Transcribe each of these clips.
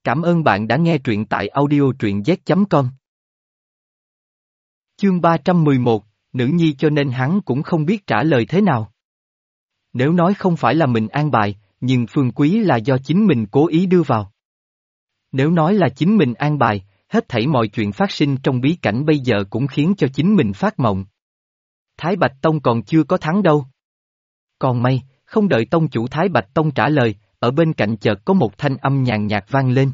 Cảm ơn bạn đã nghe truyện tại audio truyện z.com. Chương 311, nữ nhi cho nên hắn cũng không biết trả lời thế nào. Nếu nói không phải là mình an bài, nhưng Phương Quý là do chính mình cố ý đưa vào. Nếu nói là chính mình an bài, hết thảy mọi chuyện phát sinh trong bí cảnh bây giờ cũng khiến cho chính mình phát mộng. Thái Bạch Tông còn chưa có thắng đâu. Còn may, không đợi tông chủ Thái Bạch Tông trả lời, ở bên cạnh chợt có một thanh âm nhàn nhạt vang lên.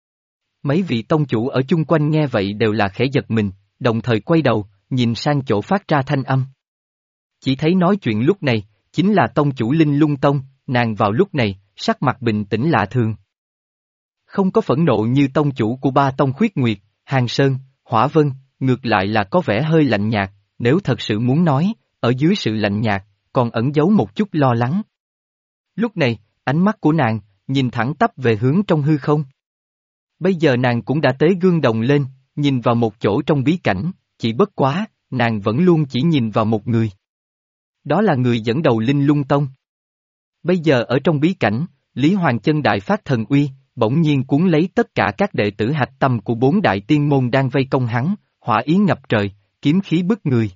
Mấy vị tông chủ ở chung quanh nghe vậy đều là khẽ giật mình, đồng thời quay đầu, nhìn sang chỗ phát ra thanh âm. Chỉ thấy nói chuyện lúc này, chính là tông chủ Linh Lung Tông, nàng vào lúc này, sắc mặt bình tĩnh lạ thường. Không có phẫn nộ như tông chủ của ba tông Khuyết Nguyệt, Hàng Sơn, Hỏa Vân, ngược lại là có vẻ hơi lạnh nhạt, nếu thật sự muốn nói, ở dưới sự lạnh nhạt, còn ẩn giấu một chút lo lắng. Lúc này, ánh mắt của nàng, nhìn thẳng tắp về hướng trong hư không. Bây giờ nàng cũng đã tế gương đồng lên, nhìn vào một chỗ trong bí cảnh, chỉ bất quá, nàng vẫn luôn chỉ nhìn vào một người. Đó là người dẫn đầu Linh Lung Tông. Bây giờ ở trong bí cảnh, Lý Hoàng Chân đại phát thần uy, bỗng nhiên cuốn lấy tất cả các đệ tử hạch tâm của bốn đại tiên môn đang vây công hắn, hỏa ý ngập trời, kiếm khí bức người.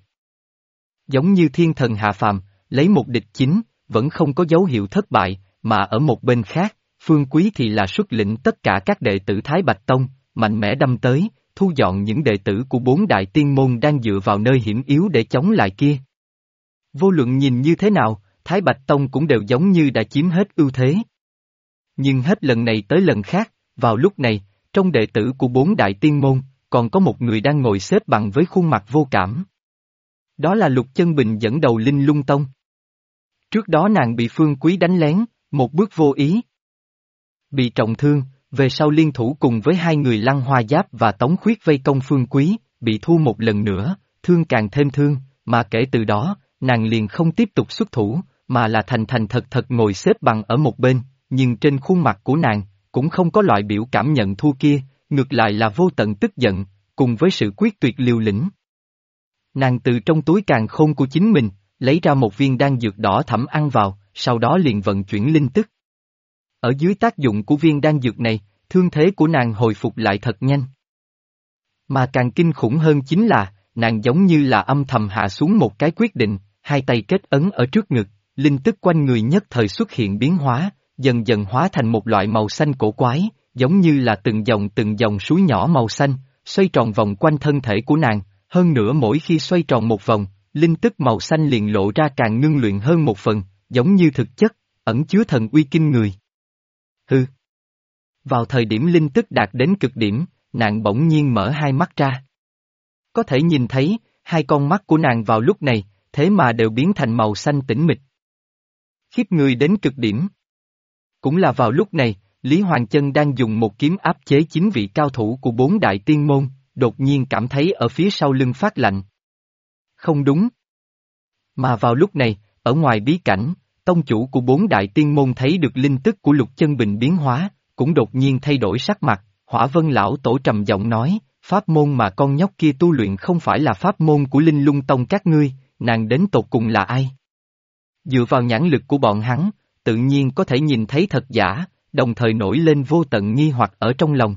Giống như thiên thần hạ phàm, lấy một địch chính, vẫn không có dấu hiệu thất bại, mà ở một bên khác, Phương Quý thì là xuất lĩnh tất cả các đệ tử Thái Bạch Tông, mạnh mẽ đâm tới, thu dọn những đệ tử của bốn đại tiên môn đang dựa vào nơi hiểm yếu để chống lại kia. Vô luận nhìn như thế nào, Thái Bạch Tông cũng đều giống như đã chiếm hết ưu thế. Nhưng hết lần này tới lần khác, vào lúc này, trong đệ tử của bốn đại tiên môn, còn có một người đang ngồi xếp bằng với khuôn mặt vô cảm. Đó là Lục Chân Bình dẫn đầu Linh Lung Tông. Trước đó nàng bị Phương Quý đánh lén, một bước vô ý. Bị trọng thương, về sau liên thủ cùng với hai người Lăng Hoa Giáp và Tống Khuyết vây công Phương Quý, bị thua một lần nữa, thương càng thêm thương, mà kể từ đó, nàng liền không tiếp tục xuất thủ, mà là thành thành thật thật ngồi xếp bằng ở một bên, nhưng trên khuôn mặt của nàng, cũng không có loại biểu cảm nhận thua kia, ngược lại là vô tận tức giận, cùng với sự quyết tuyệt liều lĩnh. Nàng từ trong túi càn khôn của chính mình, lấy ra một viên đan dược đỏ thẫm ăn vào, sau đó liền vận chuyển linh tức. Ở dưới tác dụng của viên đan dược này, thương thế của nàng hồi phục lại thật nhanh. Mà càng kinh khủng hơn chính là, nàng giống như là âm thầm hạ xuống một cái quyết định, hai tay kết ấn ở trước ngực, linh tức quanh người nhất thời xuất hiện biến hóa, dần dần hóa thành một loại màu xanh cổ quái, giống như là từng dòng suối nhỏ màu xanh, xoay tròn vòng quanh thân thể của nàng, hơn nữa mỗi khi xoay tròn một vòng, linh tức màu xanh liền lộ ra càng ngưng luyện hơn một phần, giống như thực chất, ẩn chứa thần uy kinh người. Hừ. Vào thời điểm linh tức đạt đến cực điểm, nàng bỗng nhiên mở hai mắt ra. Có thể nhìn thấy, hai con mắt của nàng vào lúc này, thế mà đều biến thành màu xanh tĩnh mịch. Khiếp người đến cực điểm. Cũng là vào lúc này, Lý Hoàng Chân đang dùng một kiếm áp chế 9 vị cao thủ của bốn đại tiên môn, đột nhiên cảm thấy ở phía sau lưng phát lạnh. Không đúng. Mà vào lúc này, ở ngoài bí cảnh, tông chủ của bốn đại tiên môn thấy được linh tức của Lục Chân Bình biến hóa, cũng đột nhiên thay đổi sắc mặt, Hỏa Vân lão tổ trầm giọng nói, pháp môn mà con nhóc kia tu luyện không phải là pháp môn của Linh Lung Tông các ngươi, nàng đến tột cùng là ai? Dựa vào nhãn lực của bọn hắn, tự nhiên có thể nhìn thấy thật giả, đồng thời nổi lên vô tận nghi hoặc ở trong lòng.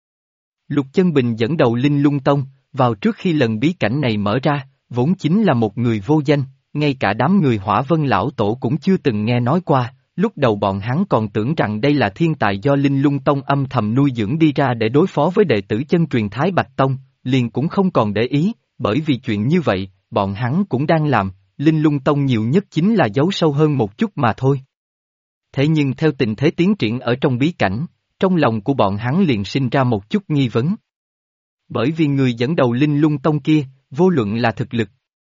Lục Chân Bình dẫn đầu Linh Lung Tông, vào trước khi lần bí cảnh này mở ra, vốn chính là một người vô danh, ngay cả đám người Hỏa Vân lão tổ cũng chưa từng nghe nói qua, lúc đầu bọn hắn còn tưởng rằng đây là thiên tài do Linh Lung Tông âm thầm nuôi dưỡng đi ra để đối phó với đệ tử chân truyền Thái Bạch Tông, liền cũng không còn để ý, bởi vì chuyện như vậy, bọn hắn cũng đang làm, Linh Lung Tông nhiều nhất chính là giấu sâu hơn một chút mà thôi. Thế nhưng theo tình thế tiến triển ở trong bí cảnh, trong lòng của bọn hắn liền sinh ra một chút nghi vấn. Bởi vì người dẫn đầu Linh Lung Tông kia, vô luận là thực lực,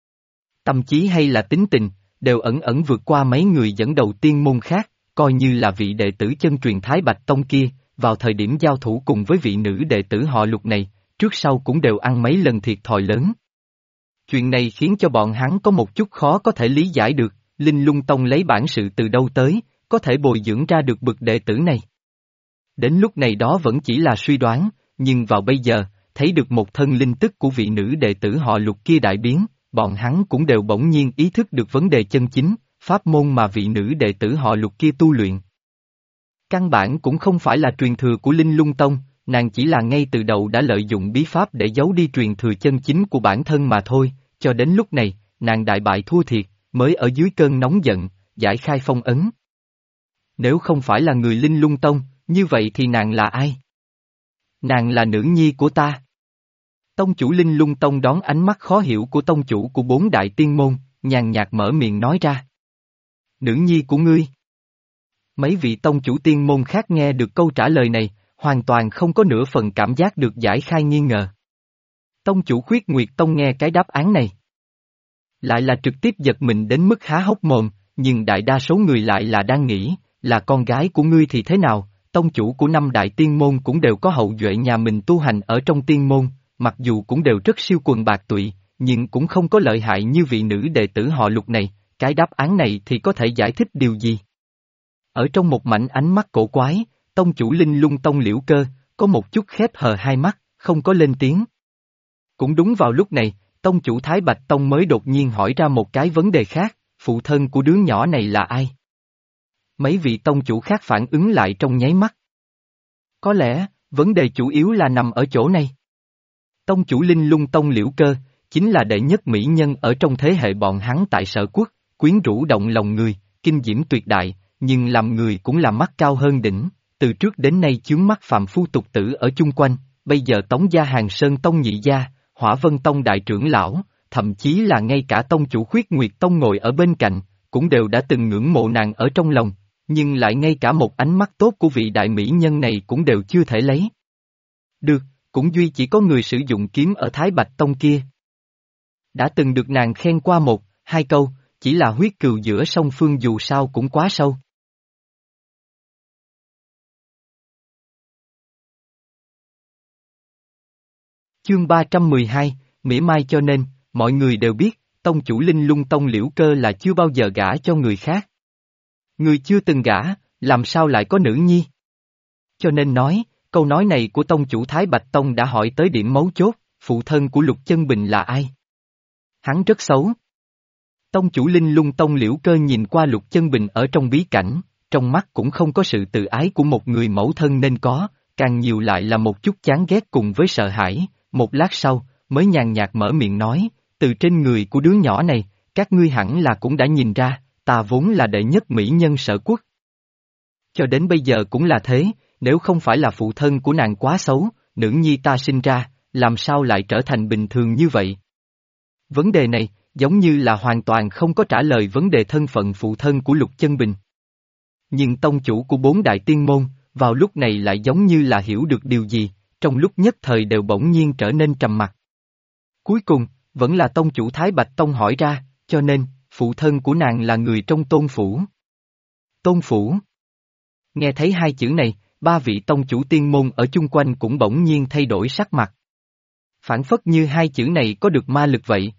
tâm trí hay là tính tình, đều ẩn ẩn vượt qua mấy người dẫn đầu tiên môn khác, coi như là vị đệ tử chân truyền Thái Bạch Tông kia, vào thời điểm giao thủ cùng với vị nữ đệ tử họ Lục này, trước sau cũng đều ăn mấy lần thiệt thòi lớn. Chuyện này khiến cho bọn hắn có một chút khó có thể lý giải được, Linh Lung Tông lấy bản sự từ đâu tới, có thể bồi dưỡng ra được bậc đệ tử này. Đến lúc này đó vẫn chỉ là suy đoán, nhưng vào bây giờ, thấy được một thân linh tức của vị nữ đệ tử họ Lục kia đại biến, bọn hắn cũng đều bỗng nhiên ý thức được vấn đề chân chính, pháp môn mà vị nữ đệ tử họ Lục kia tu luyện. Căn bản cũng không phải là truyền thừa của Linh Lung Tông, nàng chỉ là ngay từ đầu đã lợi dụng bí pháp để giấu đi truyền thừa chân chính của bản thân mà thôi, cho đến lúc này, nàng đại bại thua thiệt, mới ở dưới cơn nóng giận, giải khai phong ấn. Nếu không phải là người Linh Lung Tông, như vậy thì nàng là ai? Nàng là nữ nhi của ta. Tông chủ Linh Lung Tông đón ánh mắt khó hiểu của tông chủ của 4 đại tiên môn, nhàn nhạt mở miệng nói ra. Nữ nhi của ngươi. Mấy vị tông chủ tiên môn khác nghe được câu trả lời này, hoàn toàn không có nửa phần cảm giác được giải khai nghi ngờ. Tông chủ Khuyết Nguyệt Tông nghe cái đáp án này. Lại là trực tiếp giật mình đến mức há hốc mồm, nhưng đại đa số người lại là đang nghĩ, là con gái của ngươi thì thế nào, tông chủ của 5 đại tiên môn cũng đều có hậu duệ nhà mình tu hành ở trong tiên môn, mặc dù cũng đều rất siêu quần bạc tụy, nhưng cũng không có lợi hại như vị nữ đệ tử họ Lục này, cái đáp án này thì có thể giải thích điều gì? Ở trong một mảnh ánh mắt cổ quái, tông chủ Linh Lung Tông Liễu Cơ, có một chút khép hờ hai mắt, không có lên tiếng. Cũng đúng vào lúc này, tông chủ Thái Bạch Tông mới đột nhiên hỏi ra một cái vấn đề khác, phụ thân của đứa nhỏ này là ai? Mấy vị tông chủ khác phản ứng lại trong nháy mắt. Có lẽ, vấn đề chủ yếu là nằm ở chỗ này. Tông chủ Linh Lung Tông Liễu Cơ, chính là đệ nhất mỹ nhân ở trong thế hệ bọn hắn tại Sở Quốc, quyến rũ động lòng người, kinh diễm tuyệt đại, nhưng làm người cũng là mắt cao hơn đỉnh, từ trước đến nay chướng mắt phàm phu tục tử ở chung quanh, bây giờ Tống gia Hàng Sơn Tông nhị gia, Hỏa Vân Tông đại trưởng lão, thậm chí là ngay cả tông chủ Khuyết Nguyệt Tông ngồi ở bên cạnh, cũng đều đã từng ngưỡng mộ nàng ở trong lòng, nhưng lại ngay cả một ánh mắt tốt của vị đại mỹ nhân này cũng đều chưa thể lấy. Được, cũng duy chỉ có người sử dụng kiếm ở Thái Bạch Tông kia. Đã từng được nàng khen qua một, hai câu, chỉ là huyết cừu giữa song phương dù sao cũng quá sâu. Chương 312, mỉa mai cho nên, mọi người đều biết, tông chủ Linh Lung Tông Liễu Cơ là chưa bao giờ gả cho người khác. Người chưa từng gả, làm sao lại có nữ nhi? Cho nên nói, câu nói này của tông chủ Thái Bạch Tông đã hỏi tới điểm mấu chốt, phụ thân của Lục Chân Bình là ai? Hắn rất xấu. Tông chủ Linh Lung Tông Liễu Cơ nhìn qua Lục Chân Bình ở trong bí cảnh, trong mắt cũng không có sự tự ái của một người mẫu thân nên có, càng nhiều lại là một chút chán ghét cùng với sợ hãi, một lát sau, mới nhàn nhạt mở miệng nói, từ trên người của đứa nhỏ này, các ngươi hẳn là cũng đã nhìn ra, ta vốn là đệ nhất mỹ nhân Sở Quốc. Cho đến bây giờ cũng là thế, nếu không phải là phụ thân của nàng quá xấu, nữ nhi ta sinh ra, làm sao lại trở thành bình thường như vậy? Vấn đề này, giống như là hoàn toàn không có trả lời vấn đề thân phận phụ thân của Lục Chân Bình. Nhưng tông chủ của 4 đại tiên môn, vào lúc này lại giống như là hiểu được điều gì, trong lúc nhất thời đều bỗng nhiên trở nên trầm mặc. Cuối cùng, vẫn là tông chủ Thái Bạch Tông hỏi ra, cho nên, phụ thân của nàng là người trong Tôn Phủ. Tôn Phủ. Nghe thấy hai chữ này, ba vị tông chủ tiên môn ở chung quanh cũng bỗng nhiên thay đổi sắc mặt. Phản phất như hai chữ này có được ma lực vậy.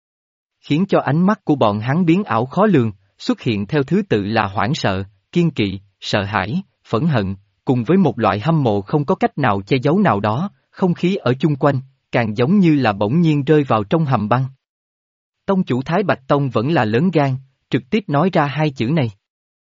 Khiến cho ánh mắt của bọn hắn biến ảo khó lường, xuất hiện theo thứ tự là hoảng sợ, kiên kỵ, sợ hãi, phẫn hận, cùng với một loại hâm mộ không có cách nào che giấu nào đó, không khí ở chung quanh, càng giống như là bỗng nhiên rơi vào trong hầm băng. Tông chủ Thái Bạch Tông vẫn là lớn gan, trực tiếp nói ra hai chữ này.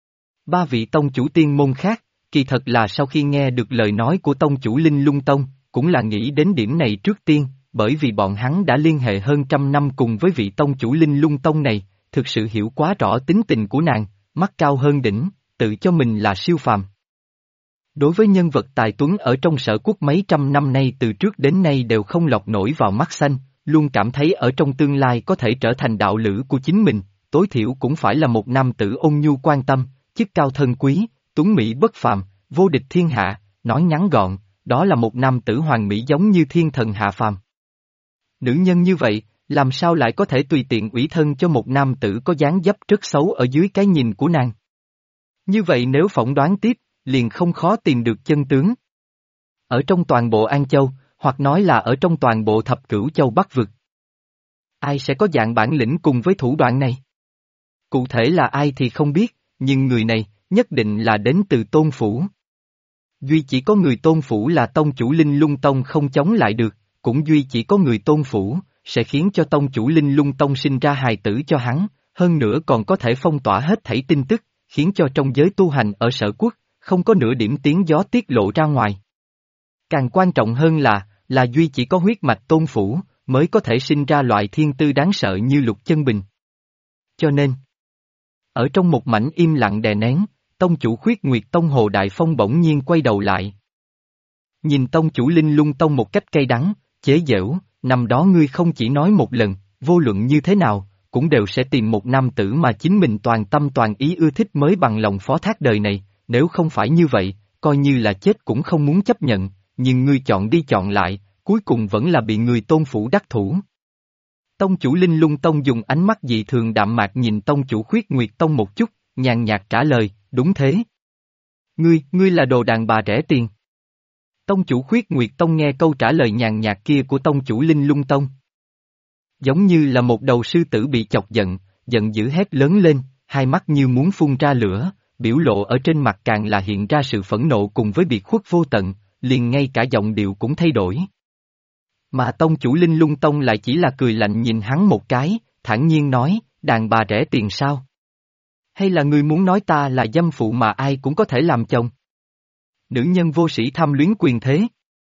Ba vị tông chủ tiên môn khác, kỳ thật là sau khi nghe được lời nói của tông chủ Linh Lung Tông, cũng là nghĩ đến điểm này trước tiên, bởi vì bọn hắn đã liên hệ hơn trăm năm cùng với vị tông chủ Linh Lung Tông này, thực sự hiểu quá rõ tính tình của nàng, mắt cao hơn đỉnh, tự cho mình là siêu phàm. Đối với nhân vật tài tuấn ở trong Sở Quốc mấy trăm năm nay từ trước đến nay đều không lọt nổi vào mắt xanh, luôn cảm thấy ở trong tương lai có thể trở thành đạo lữ của chính mình, tối thiểu cũng phải là một nam tử ôn nhu quan tâm, chức cao thân quý, tuấn mỹ bất phàm, vô địch thiên hạ, nói ngắn gọn, đó là một nam tử hoàng mỹ giống như thiên thần hạ phàm. Nữ nhân như vậy, làm sao lại có thể tùy tiện ủy thân cho một nam tử có dáng dấp rất xấu ở dưới cái nhìn của nàng? Như vậy nếu phỏng đoán tiếp, liền không khó tìm được chân tướng. Ở trong toàn bộ An Châu, hoặc nói là ở trong toàn bộ thập cửu châu Bắc vực. Ai sẽ có dạng bản lĩnh cùng với thủ đoạn này? Cụ thể là ai thì không biết, nhưng người này, nhất định là đến từ Tôn Phủ. Duy chỉ có người Tôn Phủ là tông chủ Linh Lung Tông không chống lại được, cũng duy chỉ có người Tôn Phủ, sẽ khiến cho tông chủ Linh Lung Tông sinh ra hài tử cho hắn, hơn nữa còn có thể phong tỏa hết thảy tin tức, khiến cho trong giới tu hành ở Sở Quốc, không có nửa điểm tiếng gió tiết lộ ra ngoài. Càng quan trọng hơn là Duy chỉ có huyết mạch Tôn Phủ, mới có thể sinh ra loại thiên tư đáng sợ như Lục Chân Bình. Cho nên, ở trong một mảnh im lặng đè nén, tông chủ Khuyết Nguyệt Tông Hồ Đại Phong bỗng nhiên quay đầu lại. Nhìn tông chủ Linh Lung Tông một cách cay đắng, chế giễu, năm đó ngươi không chỉ nói một lần, vô luận như thế nào, cũng đều sẽ tìm một nam tử mà chính mình toàn tâm toàn ý ưa thích mới bằng lòng phó thác đời này, nếu không phải như vậy, coi như là chết cũng không muốn chấp nhận, nhưng ngươi chọn đi chọn lại, cuối cùng vẫn là bị người Tôn Phủ đắc thủ. Tông chủ Linh Lung Tông dùng ánh mắt dị thường đạm mạc nhìn tông chủ Khuyết Nguyệt Tông một chút, nhàn nhạt trả lời, đúng thế. Ngươi là đồ đàn bà rẻ tiền. Tông chủ Khuyết Nguyệt Tông nghe câu trả lời nhàn nhạt kia của tông chủ Linh Lung Tông. Giống như là một đầu sư tử bị chọc giận, giận dữ hét lớn lên, hai mắt như muốn phun ra lửa, biểu lộ ở trên mặt càng là hiện ra sự phẫn nộ cùng với biệt khuất vô tận, liền ngay cả giọng điệu cũng thay đổi. Mà tông chủ Linh Lung Tông lại chỉ là cười lạnh nhìn hắn một cái, thản nhiên nói, đàn bà rẻ tiền sao? Hay là ngươi muốn nói ta là dâm phụ mà ai cũng có thể làm chồng? Nữ nhân vô sĩ tham luyến quyền thế.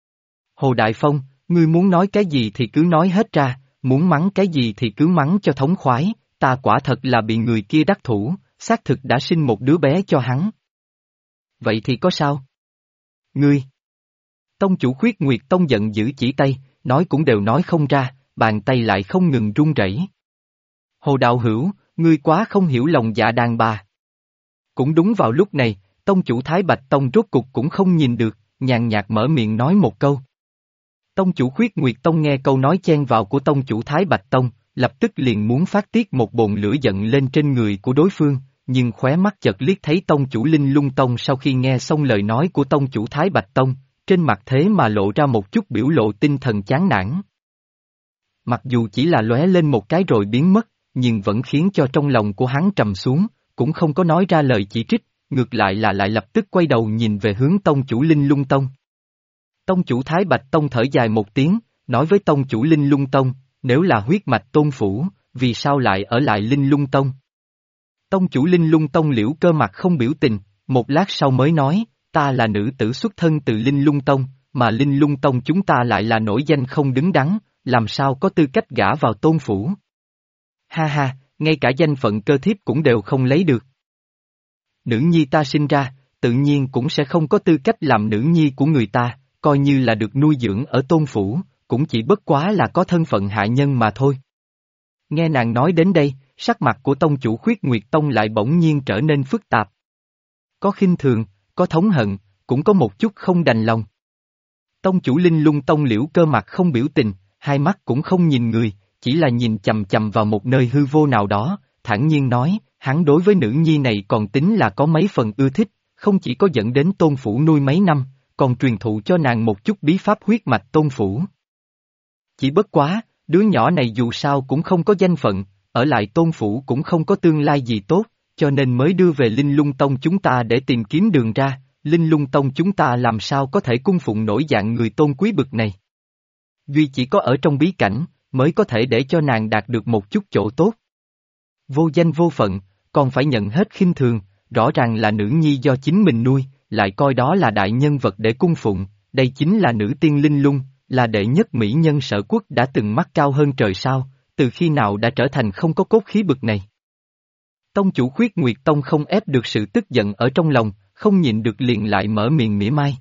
Hồ Đại Phong, ngươi muốn nói cái gì thì cứ nói hết ra, muốn mắng cái gì thì cứ mắng cho thống khoái, ta quả thật là bị người kia đắc thủ, xác thực đã sinh một đứa bé cho hắn. Vậy thì có sao? Ngươi! Tông chủ Khuyết Nguyệt Tông giận dữ chỉ tay, nói cũng đều nói không ra, bàn tay lại không ngừng run rẩy. Hồ Đạo Hữu, ngươi quá không hiểu lòng dạ đàn bà. Cũng đúng vào lúc này, tông chủ Thái Bạch Tông rốt cục cũng không nhìn được, nhàn nhạt mở miệng nói một câu. Tông chủ Khuyết Nguyệt Tông nghe câu nói chen vào của tông chủ Thái Bạch Tông, lập tức liền muốn phát tiết một bồn lửa giận lên trên người của đối phương, nhưng khóe mắt chợt liếc thấy tông chủ Linh Lung Tông sau khi nghe xong lời nói của tông chủ Thái Bạch Tông, trên mặt thế mà lộ ra một chút biểu lộ tinh thần chán nản. Mặc dù chỉ là lóe lên một cái rồi biến mất, nhưng vẫn khiến cho trong lòng của hắn trầm xuống, cũng không có nói ra lời chỉ trích, ngược lại là lại lập tức quay đầu nhìn về hướng tông chủ Linh Lung Tông. Tông chủ Thái Bạch Tông thở dài một tiếng, nói với tông chủ Linh Lung Tông, nếu là huyết mạch Tôn Phủ, vì sao lại ở lại Linh Lung Tông? Tông chủ Linh Lung Tông Liễu Cơ mặt không biểu tình, một lát sau mới nói, ta là nữ tử xuất thân từ Linh Lung Tông, mà Linh Lung Tông chúng ta lại là nổi danh không đứng đắn, làm sao có tư cách gả vào Tôn Phủ? Ha ha, ngay cả danh phận cơ thiếp cũng đều không lấy được. Nữ nhi ta sinh ra, tự nhiên cũng sẽ không có tư cách làm nữ nhi của người ta, coi như là được nuôi dưỡng ở Tôn Phủ, cũng chỉ bất quá là có thân phận hạ nhân mà thôi. Nghe nàng nói đến đây, sắc mặt của tông chủ Khuyết Nguyệt Tông lại bỗng nhiên trở nên phức tạp. Có khinh thường, có thống hận, cũng có một chút không đành lòng. Tông chủ Linh Lung Tông Liễu Cơ mặt không biểu tình, hai mắt cũng không nhìn người, chỉ là nhìn chầm chầm vào một nơi hư vô nào đó, thản nhiên nói, hắn đối với nữ nhi này còn tính là có mấy phần ưa thích, không chỉ có dẫn đến Tôn Phủ nuôi mấy năm, còn truyền thụ cho nàng một chút bí pháp huyết mạch Tôn Phủ. Chỉ bất quá, đứa nhỏ này dù sao cũng không có danh phận, ở lại Tôn Phủ cũng không có tương lai gì tốt, cho nên mới đưa về Linh Lung Tông chúng ta để tìm kiếm đường ra, Linh Lung Tông chúng ta làm sao có thể cung phụng nổi dạng người tôn quý bực này. Duy chỉ có ở trong bí cảnh, mới có thể để cho nàng đạt được một chút chỗ tốt. Vô danh vô phận, còn phải nhận hết khinh thường, rõ ràng là nữ nhi do chính mình nuôi, lại coi đó là đại nhân vật để cung phụng, đây chính là nữ tiên Linh Lung, là đệ nhất mỹ nhân Sở Quốc đã từng mắt cao hơn trời sao, từ khi nào đã trở thành không có cốt khí bực này. Tông chủ Khuyết Nguyệt Tông không ép được sự tức giận ở trong lòng, không nhịn được liền lại mở miệng mỉa mai.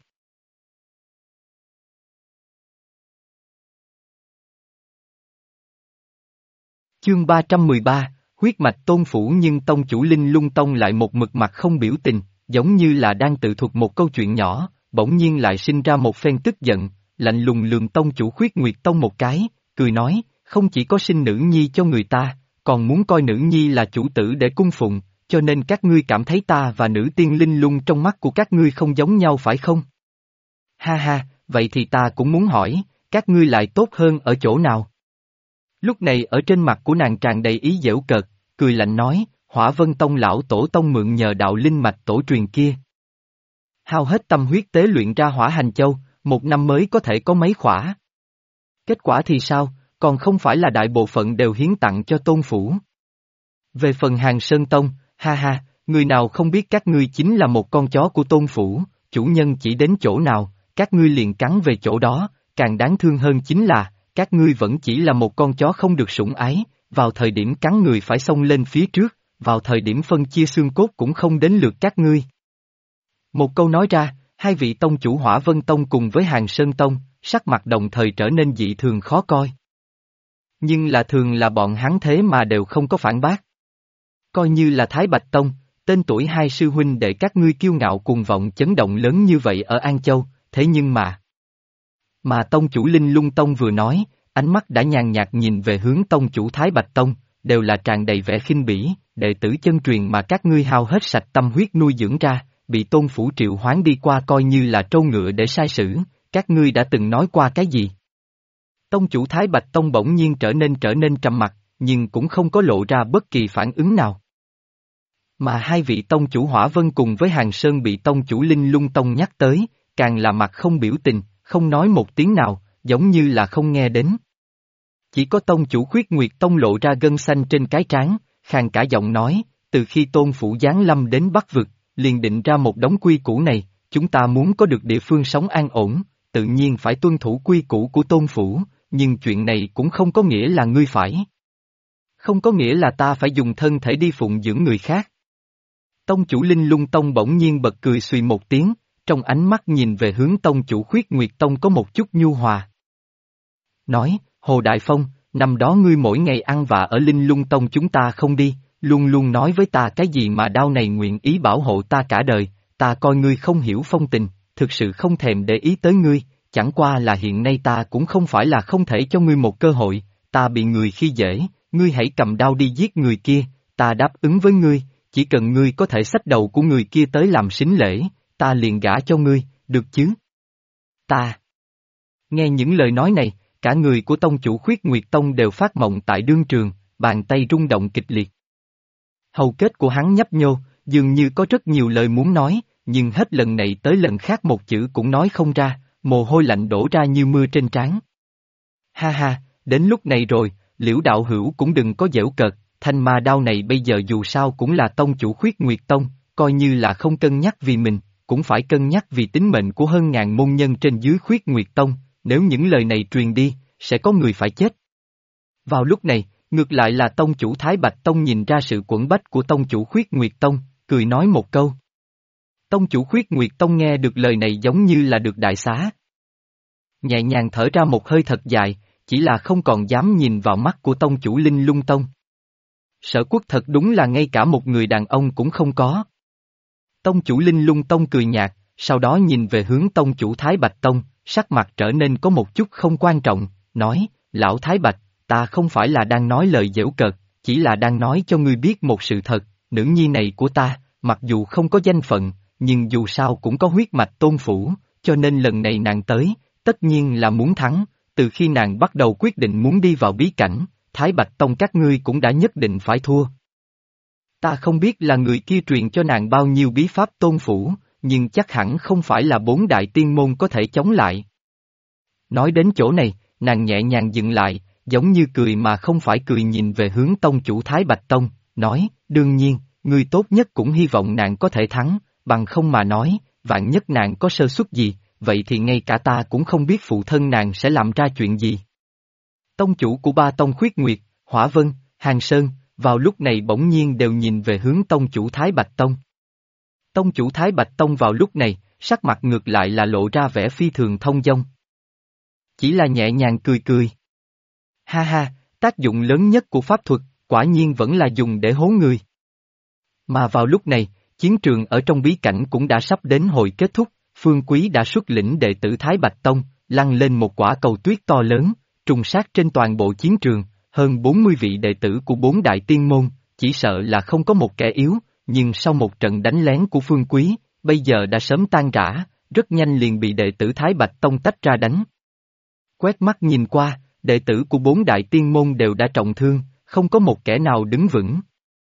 Chương 313, huyết mạch Tôn Phủ nhưng tông chủ Linh Lung Tông lại một mực mặt không biểu tình, giống như là đang tự thuật một câu chuyện nhỏ, bỗng nhiên lại sinh ra một phen tức giận, lạnh lùng lườm tông chủ Khuyết Nguyệt Tông một cái, cười nói, không chỉ có sinh nữ nhi cho người ta, còn muốn coi nữ nhi là chủ tử để cung phụng, cho nên các ngươi cảm thấy ta và nữ tiên Linh Lung trong mắt của các ngươi không giống nhau phải không? Ha ha, vậy thì ta cũng muốn hỏi, các ngươi lại tốt hơn ở chỗ nào? Lúc này ở trên mặt của nàng tràn đầy ý giễu cợt, cười lạnh nói, Hỏa Vân Tông lão tổ tông mượn nhờ đạo linh mạch tổ truyền kia. Hao hết tâm huyết tế luyện ra Hỏa Hành Châu, một năm mới có thể có mấy khỏa. Kết quả thì sao, còn không phải là đại bộ phận đều hiến tặng cho Tôn Phủ. Về phần Hàng Sơn Tông, ha ha, người nào không biết các ngươi chính là một con chó của Tôn phủ, chủ nhân chỉ đến chỗ nào, các ngươi liền cắn về chỗ đó, càng đáng thương hơn chính là, các ngươi vẫn chỉ là một con chó không được sủng ái, vào thời điểm cắn người phải xông lên phía trước, vào thời điểm phân chia xương cốt cũng không đến lượt các ngươi. Một câu nói ra, hai vị tông chủ Hỏa Vân Tông cùng với Hàng Sơn Tông, sắc mặt đồng thời trở nên dị thường khó coi. Nhưng thường là bọn hắn thế mà đều không có phản bác. Coi như là Thái Bạch Tông, tên tuổi hai sư huynh để các ngươi kiêu ngạo cuồng vọng chấn động lớn như vậy ở An Châu, thế nhưng mà tông chủ Linh Lung Tông vừa nói, ánh mắt đã nhàn nhạt nhìn về hướng tông chủ Thái Bạch Tông, đều là tràn đầy vẻ khinh bỉ, đệ tử chân truyền mà các ngươi hao hết sạch tâm huyết nuôi dưỡng ra, bị Tôn phủ triệu hoán đi qua coi như là trâu ngựa để sai sử, các ngươi đã từng nói qua cái gì? Tông chủ Thái Bạch Tông bỗng nhiên trở nên trầm mặc, nhưng cũng không có lộ ra bất kỳ phản ứng nào. Mà hai vị tông chủ Hỏa Vân cùng với Hàng Sơn bị tông chủ Linh Lung Tông nhắc tới, càng là mặt không biểu tình, không nói một tiếng nào, giống như là không nghe đến. Chỉ có tông chủ Khuyết Nguyệt Tông lộ ra gân xanh trên cái trán, khàn cả giọng nói, từ khi Tôn phủ giáng lâm đến Bắc Vực, liền định ra một đống quy củ này, chúng ta muốn có được địa phương sống an ổn, tự nhiên phải tuân thủ quy củ của Tôn phủ, nhưng chuyện này cũng không có nghĩa là ngươi phải. Không có nghĩa là ta phải dùng thân thể đi phụng dưỡng người khác. Tông chủ Linh Lung Tông bỗng nhiên bật cười xùy một tiếng, trong ánh mắt nhìn về hướng tông chủ Khuyết Nguyệt Tông có một chút nhu hòa. Nói, Hồ Đại Phong, năm đó ngươi mỗi ngày ăn vạ ở Linh Lung Tông chúng ta không đi, luôn luôn nói với ta cái gì mà đao này nguyện ý bảo hộ ta cả đời, ta coi ngươi không hiểu phong tình, thực sự không thèm để ý tới ngươi, chẳng qua là hiện nay ta cũng không phải là không thể cho ngươi một cơ hội, ta bị người khi dễ, ngươi hãy cầm đao đi giết người kia, ta đáp ứng với ngươi, chỉ cần ngươi có thể xách đầu của người kia tới làm sính lễ, ta liền gả cho ngươi, được chứ? Ta. Nghe những lời nói này, cả người của tông chủ Khuyết Nguyệt Tông đều phát mộng tại đương trường, bàn tay rung động kịch liệt. Hầu kết của hắn nhấp nhô, dường như có rất nhiều lời muốn nói, nhưng hết lần này tới lần khác một chữ cũng nói không ra, mồ hôi lạnh đổ ra như mưa trên trán. Ha ha, đến lúc này rồi, Liễu đạo hữu cũng đừng có giễu cợt, thanh ma đao này bây giờ dù sao cũng là tông chủ Khuyết Nguyệt Tông, coi như là không cân nhắc vì mình, cũng phải cân nhắc vì tính mệnh của hơn ngàn môn nhân trên dưới Khuyết Nguyệt Tông, nếu những lời này truyền đi, sẽ có người phải chết. Vào lúc này, ngược lại là tông chủ Thái Bạch Tông nhìn ra sự quẫn bách của tông chủ Khuyết Nguyệt Tông, cười nói một câu. Tông chủ Khuyết Nguyệt Tông nghe được lời này giống như là được đại xá. Nhẹ nhàng thở ra một hơi thật dài, chỉ là không còn dám nhìn vào mắt của tông chủ Linh Lung Tông. Sở Quốc thật đúng là ngay cả một người đàn ông cũng không có. Tông chủ Linh Lung Tông cười nhạt, sau đó nhìn về hướng tông chủ Thái Bạch Tông, sắc mặt trở nên có một chút không quan trọng, nói, lão Thái Bạch, ta không phải là đang nói lời giễu cợt, chỉ là đang nói cho ngươi biết một sự thật, nữ nhi này của ta, mặc dù không có danh phận, nhưng dù sao cũng có huyết mạch Tôn phủ, cho nên lần này nàng tới, tất nhiên là muốn thắng, từ khi nàng bắt đầu quyết định muốn đi vào bí cảnh, Thái Bạch Tông các ngươi cũng đã nhất định phải thua. Ta không biết là người kia truyền cho nàng bao nhiêu bí pháp Tôn phủ, nhưng chắc hẳn không phải là 4 đại tiên môn có thể chống lại. Nói đến chỗ này, nàng nhẹ nhàng dừng lại, giống như cười mà không phải cười nhìn về hướng tông chủ Thái Bạch Tông, nói, đương nhiên, ngươi tốt nhất cũng hy vọng nàng có thể thắng, bằng không mà nói, vạn nhất nàng có sơ suất gì, vậy thì ngay cả ta cũng không biết phụ thân nàng sẽ làm ra chuyện gì. Tông chủ của ba tông Khuyết Nguyệt, Hỏa Vân, Hàng Sơn, vào lúc này bỗng nhiên đều nhìn về hướng tông chủ Thái Bạch Tông. Tông chủ Thái Bạch Tông vào lúc này, sắc mặt ngược lại là lộ ra vẻ phi thường thông dong. Chỉ là nhẹ nhàng cười cười. Ha ha, tác dụng lớn nhất của pháp thuật, quả nhiên vẫn là dùng để hố người. Mà vào lúc này, chiến trường ở trong bí cảnh cũng đã sắp đến hồi kết thúc, Phương Quý đã xuất lĩnh đệ tử Thái Bạch Tông, lăn lên một quả cầu tuyết to lớn, trùng sát trên toàn bộ chiến trường, hơn 40 vị đệ tử của 4 đại tiên môn, chỉ sợ là không có một kẻ yếu, nhưng sau một trận đánh lén của Phương Quý, bây giờ đã sớm tan rã, rất nhanh liền bị đệ tử Thái Bạch Tông tách ra đánh. Quét mắt nhìn qua, đệ tử của 4 đại tiên môn đều đã trọng thương, không có một kẻ nào đứng vững.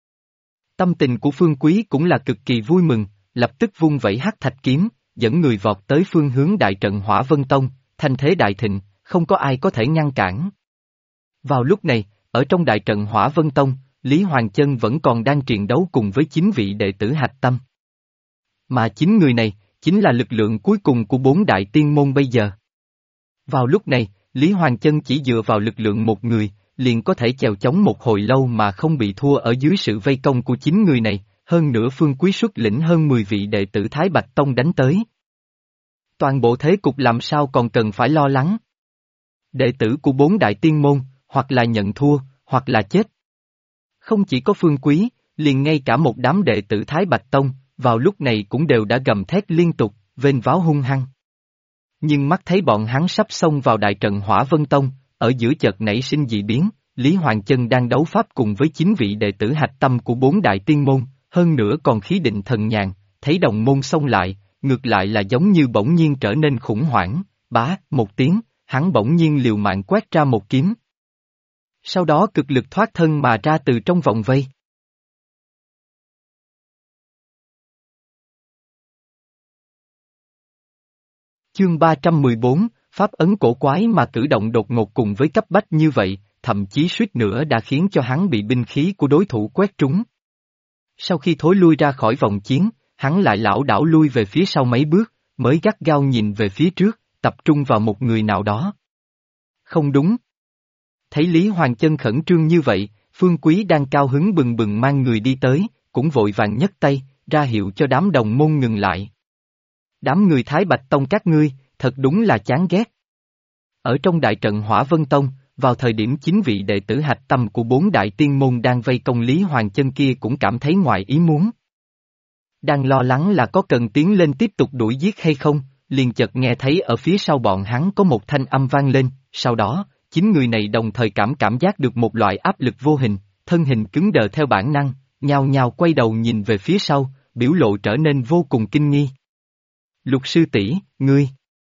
Tâm tình của Phương Quý cũng là cực kỳ vui mừng, lập tức vung vẩy hắc thạch kiếm, dẫn người vọt tới phương hướng đại trận Hỏa Vân Tông, thanh thế đại thịnh, không có ai có thể ngăn cản. Vào lúc này, ở trong đại trận Hỏa Vân Tông, Lý Hoàng Chân vẫn còn đang triền đấu cùng với 9 vị đệ tử hạch tâm. Mà 9 người này, chính là lực lượng cuối cùng của 4 đại tiên môn bây giờ. Vào lúc này, Lý Hoàng Chân chỉ dựa vào lực lượng một người, liền có thể chèo chống một hồi lâu mà không bị thua ở dưới sự vây công của 9 người này, hơn nữa Phương Quý xuất lĩnh hơn 10 vị đệ tử Thái Bạch Tông đánh tới. Toàn bộ thế cục làm sao còn cần phải lo lắng. Đệ tử của 4 đại tiên môn, hoặc là nhận thua, hoặc là chết. Không chỉ có Phương Quý, liền ngay cả một đám đệ tử Thái Bạch Tông, vào lúc này cũng đều đã gầm thét liên tục, vênh váo hung hăng. Nhưng mắt thấy bọn hắn sắp xông vào đại trận Hỏa Vân Tông, ở giữa chợt nảy sinh dị biến, Lý Hoàng Chân đang đấu pháp cùng với 9 vị đệ tử hạch tâm của 4 đại tiên môn, hơn nữa còn khí định thần nhàn, thấy đồng môn xông lại, ngược lại là giống như bỗng nhiên trở nên khủng hoảng, bá, một tiếng, hắn bỗng nhiên liều mạng quét ra một kiếm. Sau đó cực lực thoát thân mà ra từ trong vòng vây. Chương 314, Pháp ấn cổ quái mà cử động đột ngột cùng với cấp bách như vậy, thậm chí suýt nữa đã khiến cho hắn bị binh khí của đối thủ quét trúng. Sau khi thối lui ra khỏi vòng chiến, hắn lại lảo đảo lui về phía sau mấy bước, mới gắt gao nhìn về phía trước, tập trung vào một người nào đó. Không đúng. Thấy Lý Hoàng Chân khẩn trương như vậy, Phương Quý đang cao hứng bừng bừng mang người đi tới, cũng vội vàng nhấc tay, ra hiệu cho đám đồng môn ngừng lại. Đám người Thái Bạch Tông các ngươi, thật đúng là chán ghét. Ở trong đại trận Hỏa Vân Tông, vào thời điểm 9 vị đệ tử hạch tâm của 4 đại tiên môn đang vây công Lý Hoàng Chân kia cũng cảm thấy ngoài ý muốn. Đang lo lắng là có cần tiến lên tiếp tục đuổi giết hay không, liền chợt nghe thấy ở phía sau bọn hắn có một thanh âm vang lên, sau đó, 9 người này đồng thời cảm giác được một loại áp lực vô hình, thân hình cứng đờ theo bản năng, nhao nhao quay đầu nhìn về phía sau, biểu lộ trở nên vô cùng kinh nghi. Lục sư tỷ, ngươi.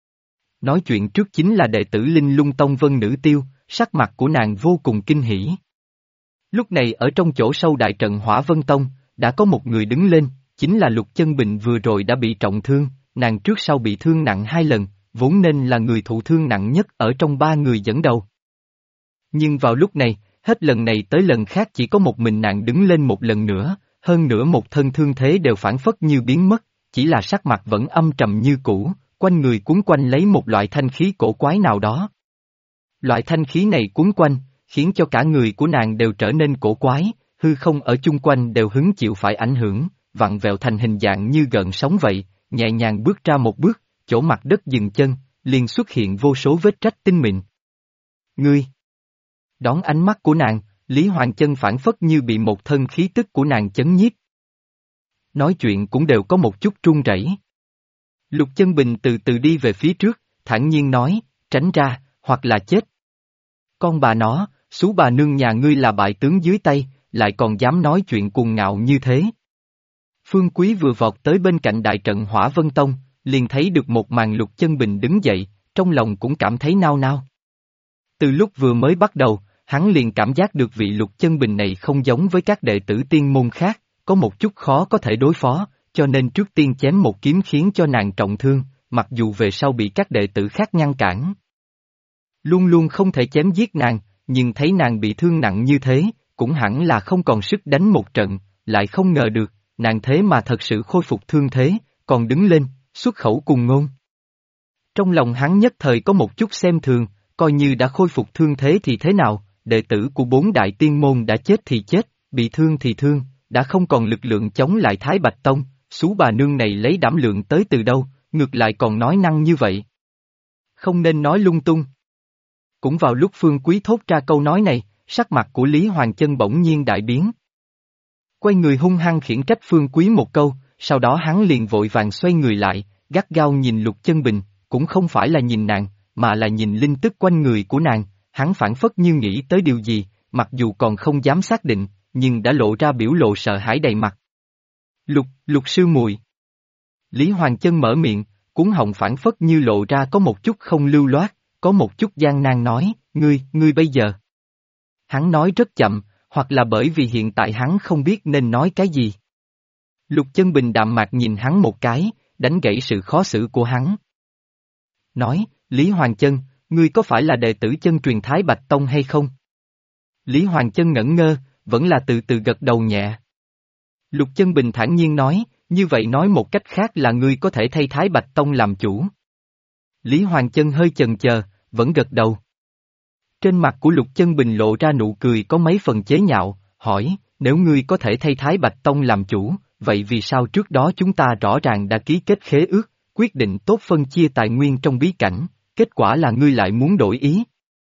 Nói chuyện trước chính là đệ tử Linh Lung Tông Vân Nữ Tiêu, sắc mặt của nàng vô cùng kinh hỉ. Lúc này ở trong chỗ sâu đại trận Hỏa Vân Tông, đã có một người đứng lên, chính là Lục Chân Bình vừa rồi đã bị trọng thương, nàng trước sau bị thương nặng 2 lần, vốn nên là người thụ thương nặng nhất ở trong 3 người dẫn đầu. Nhưng vào lúc này, hết lần này tới lần khác chỉ có một mình nàng đứng lên một lần nữa, hơn nữa một thân thương thế đều phản phất như biến mất, chỉ là sắc mặt vẫn âm trầm như cũ, quanh người cuốn quanh lấy một loại thanh khí cổ quái nào đó. Loại thanh khí này cuốn quanh, khiến cho cả người của nàng đều trở nên cổ quái, hư không ở chung quanh đều hứng chịu phải ảnh hưởng, vặn vẹo thành hình dạng như gợn sóng vậy, nhẹ nhàng bước ra một bước, chỗ mặt đất dừng chân, liền xuất hiện vô số vết rách tinh mịn. Ngươi! Đón ánh mắt của nàng, Lý Hoàng Chân phản phất như bị một thân khí tức của nàng chấn nhiếp. Nói chuyện cũng đều có một chút run rẩy. Lục Chân Bình từ từ đi về phía trước, thản nhiên nói, tránh ra, hoặc là chết. Con bà nó, xú bà nương nhà ngươi là bại tướng dưới tay, lại còn dám nói chuyện cuồng ngạo như thế. Phương Quý vừa vọt tới bên cạnh đại trận Hỏa Vân Tông, liền thấy được một màn Lục Chân Bình đứng dậy, trong lòng cũng cảm thấy nao nao. Từ lúc vừa mới bắt đầu, hắn liền cảm giác được vị Lục Chân Bình này không giống với các đệ tử tiên môn khác, có một chút khó có thể đối phó, cho nên trước tiên chém một kiếm khiến cho nàng trọng thương, mặc dù về sau bị các đệ tử khác ngăn cản. Luôn luôn không thể chém giết nàng, nhưng thấy nàng bị thương nặng như thế, cũng hẳn là không còn sức đánh một trận, lại không ngờ được, nàng thế mà thật sự khôi phục thương thế, còn đứng lên, xuất khẩu cùng ngôn. Trong lòng hắn nhất thời có một chút xem thường, coi như đã khôi phục thương thế thì thế nào, đệ tử của 4 đại tiên môn đã chết thì chết, bị thương thì thương, đã không còn lực lượng chống lại Thái Bạch Tông, xú bà nương này lấy đảm lượng tới từ đâu, ngược lại còn nói năng như vậy. Không nên nói lung tung. Cũng vào lúc Phương Quý thốt ra câu nói này, sắc mặt của Lý Hoàng Chân bỗng nhiên đại biến. Quay người hung hăng khiển trách Phương Quý một câu, sau đó hắn liền vội vàng xoay người lại, gắt gao nhìn Lục Chân Bình, cũng không phải là nhìn nàng, mà là nhìn linh tức quanh người của nàng, hắn phản phất như nghĩ tới điều gì, mặc dù còn không dám xác định, nhưng đã lộ ra biểu lộ sợ hãi đầy mặt. Lục sư muội. Lý Hoàng Chân mở miệng, cuống họng phản phất như lộ ra có một chút không lưu loát, có một chút gian nan nói, ngươi bây giờ. Hắn nói rất chậm, hoặc là bởi vì hiện tại hắn không biết nên nói cái gì. Lục Chân Bình đạm mạc nhìn hắn một cái, đánh gãy sự khó xử của hắn. Nói, Lý Hoàng Chân, ngươi có phải là đệ tử chân truyền Thái Bạch Tông hay không? Lý Hoàng Chân ngẩn ngơ, vẫn là từ từ gật đầu nhẹ. Lục Chân Bình thản nhiên nói, như vậy nói một cách khác là ngươi có thể thay Thái Bạch Tông làm chủ. Lý Hoàng Chân hơi chần chờ, vẫn gật đầu. Trên mặt của Lục Chân Bình lộ ra nụ cười có mấy phần chế nhạo, hỏi, nếu ngươi có thể thay Thái Bạch Tông làm chủ, vậy vì sao trước đó chúng ta rõ ràng đã ký kết khế ước, quyết định tốt phân chia tài nguyên trong bí cảnh, kết quả là ngươi lại muốn đổi ý?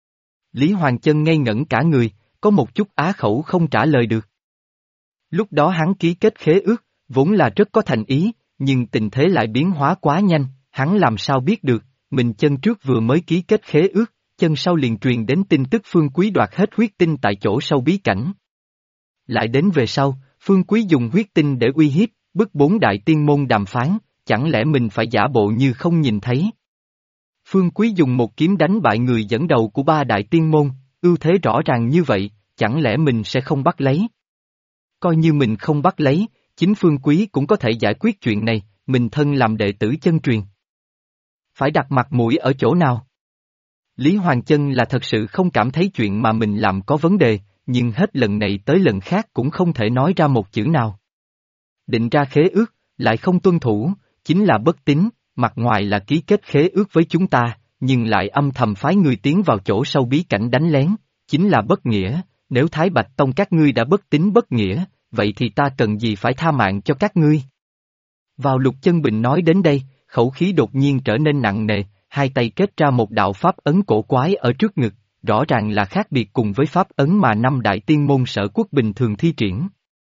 Lý Hoàng Chân ngây ngẩn cả người, có một chút á khẩu không trả lời được. Lúc đó hắn ký kết khế ước, vốn là rất có thành ý, nhưng tình thế lại biến hóa quá nhanh, hắn làm sao biết được, mình chân trước vừa mới ký kết khế ước, chân sau liền truyền đến tin tức Phương Quý đoạt hết huyết tinh tại chỗ sâu bí cảnh. Lại đến về sau, Phương Quý dùng huyết tinh để uy hiếp, bức 4 đại tiên môn đàm phán, chẳng lẽ mình phải giả bộ như không nhìn thấy? Phương Quý dùng một kiếm đánh bại người dẫn đầu của 3 đại tiên môn, ưu thế rõ ràng như vậy, chẳng lẽ mình sẽ không bắt lấy? Coi như mình không bắt lấy, chính Phương Quý cũng có thể giải quyết chuyện này, mình thân làm đệ tử chân truyền. Phải đặt mặt mũi ở chỗ nào? Lý Hoàng Chân là thật sự không cảm thấy chuyện mà mình làm có vấn đề, nhưng hết lần này tới lần khác cũng không thể nói ra một chữ nào. Định ra khế ước, lại không tuân thủ, chính là bất tín, mặt ngoài là ký kết khế ước với chúng ta, nhưng lại âm thầm phái người tiến vào chỗ sâu bí cảnh đánh lén, chính là bất nghĩa, nếu Thái Bạch Tông các ngươi đã bất tín bất nghĩa, vậy thì ta cần gì phải tha mạng cho các ngươi? Vào Lục Chân Bình nói đến đây, khẩu khí đột nhiên trở nên nặng nề, hai tay kết ra một đạo pháp ấn cổ quái ở trước ngực, rõ ràng là khác biệt cùng với pháp ấn mà 5 đại tiên môn Sở Quốc bình thường thi triển.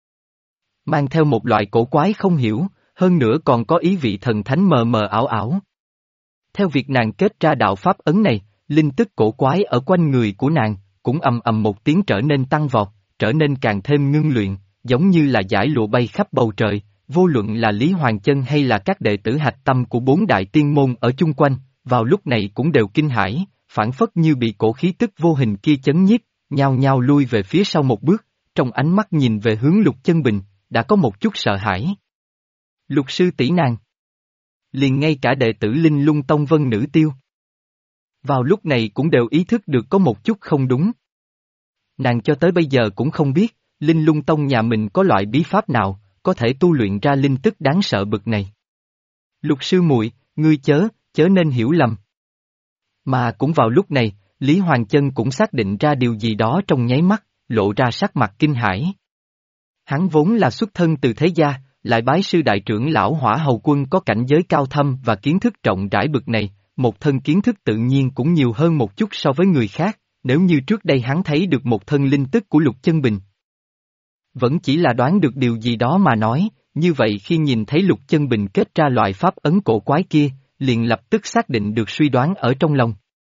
Mang theo một loại cổ quái không hiểu, hơn nữa còn có ý vị thần thánh mờ mờ ảo ảo. Theo việc nàng kết ra đạo pháp ấn này, linh tức cổ quái ở quanh người của nàng, cũng ầm ầm một tiếng trở nên tăng vọt, trở nên càng thêm ngưng luyện, giống như là dải lụa bay khắp bầu trời, vô luận là Lý Hoàng Chân hay là các đệ tử hạch tâm của 4 đại tiên môn ở chung quanh, vào lúc này cũng đều kinh hãi, phản phất như bị cổ khí tức vô hình kia chấn nhiếp, nhao nhao lui về phía sau một bước, trong ánh mắt nhìn về hướng Lục Chân Bình, đã có một chút sợ hãi. Lục sư tỷ nàng. Liền ngay cả đệ tử Linh Lung Tông Vân Nữ Tiêu. Vào lúc này cũng đều ý thức được có một chút không đúng. Nàng cho tới bây giờ cũng không biết, Linh Lung Tông nhà mình có loại bí pháp nào, có thể tu luyện ra linh tức đáng sợ bực này. Lục sư muội, ngươi chớ nên hiểu lầm. Mà cũng vào lúc này, Lý Hoàng Chân cũng xác định ra điều gì đó trong nháy mắt, lộ ra sắc mặt kinh hãi. Hắn vốn là xuất thân từ thế gia, lại bái sư đại trưởng lão Hỏa Hầu Quân có cảnh giới cao thâm và kiến thức rộng rãi bực này, một thân kiến thức tự nhiên cũng nhiều hơn một chút so với người khác, nếu như trước đây hắn thấy được một thân linh tức của Lục Chân Bình. Vẫn chỉ là đoán được điều gì đó mà nói, như vậy khi nhìn thấy Lục Chân Bình kết ra loại pháp ấn cổ quái kia, liền lập tức xác định được suy đoán ở trong lòng.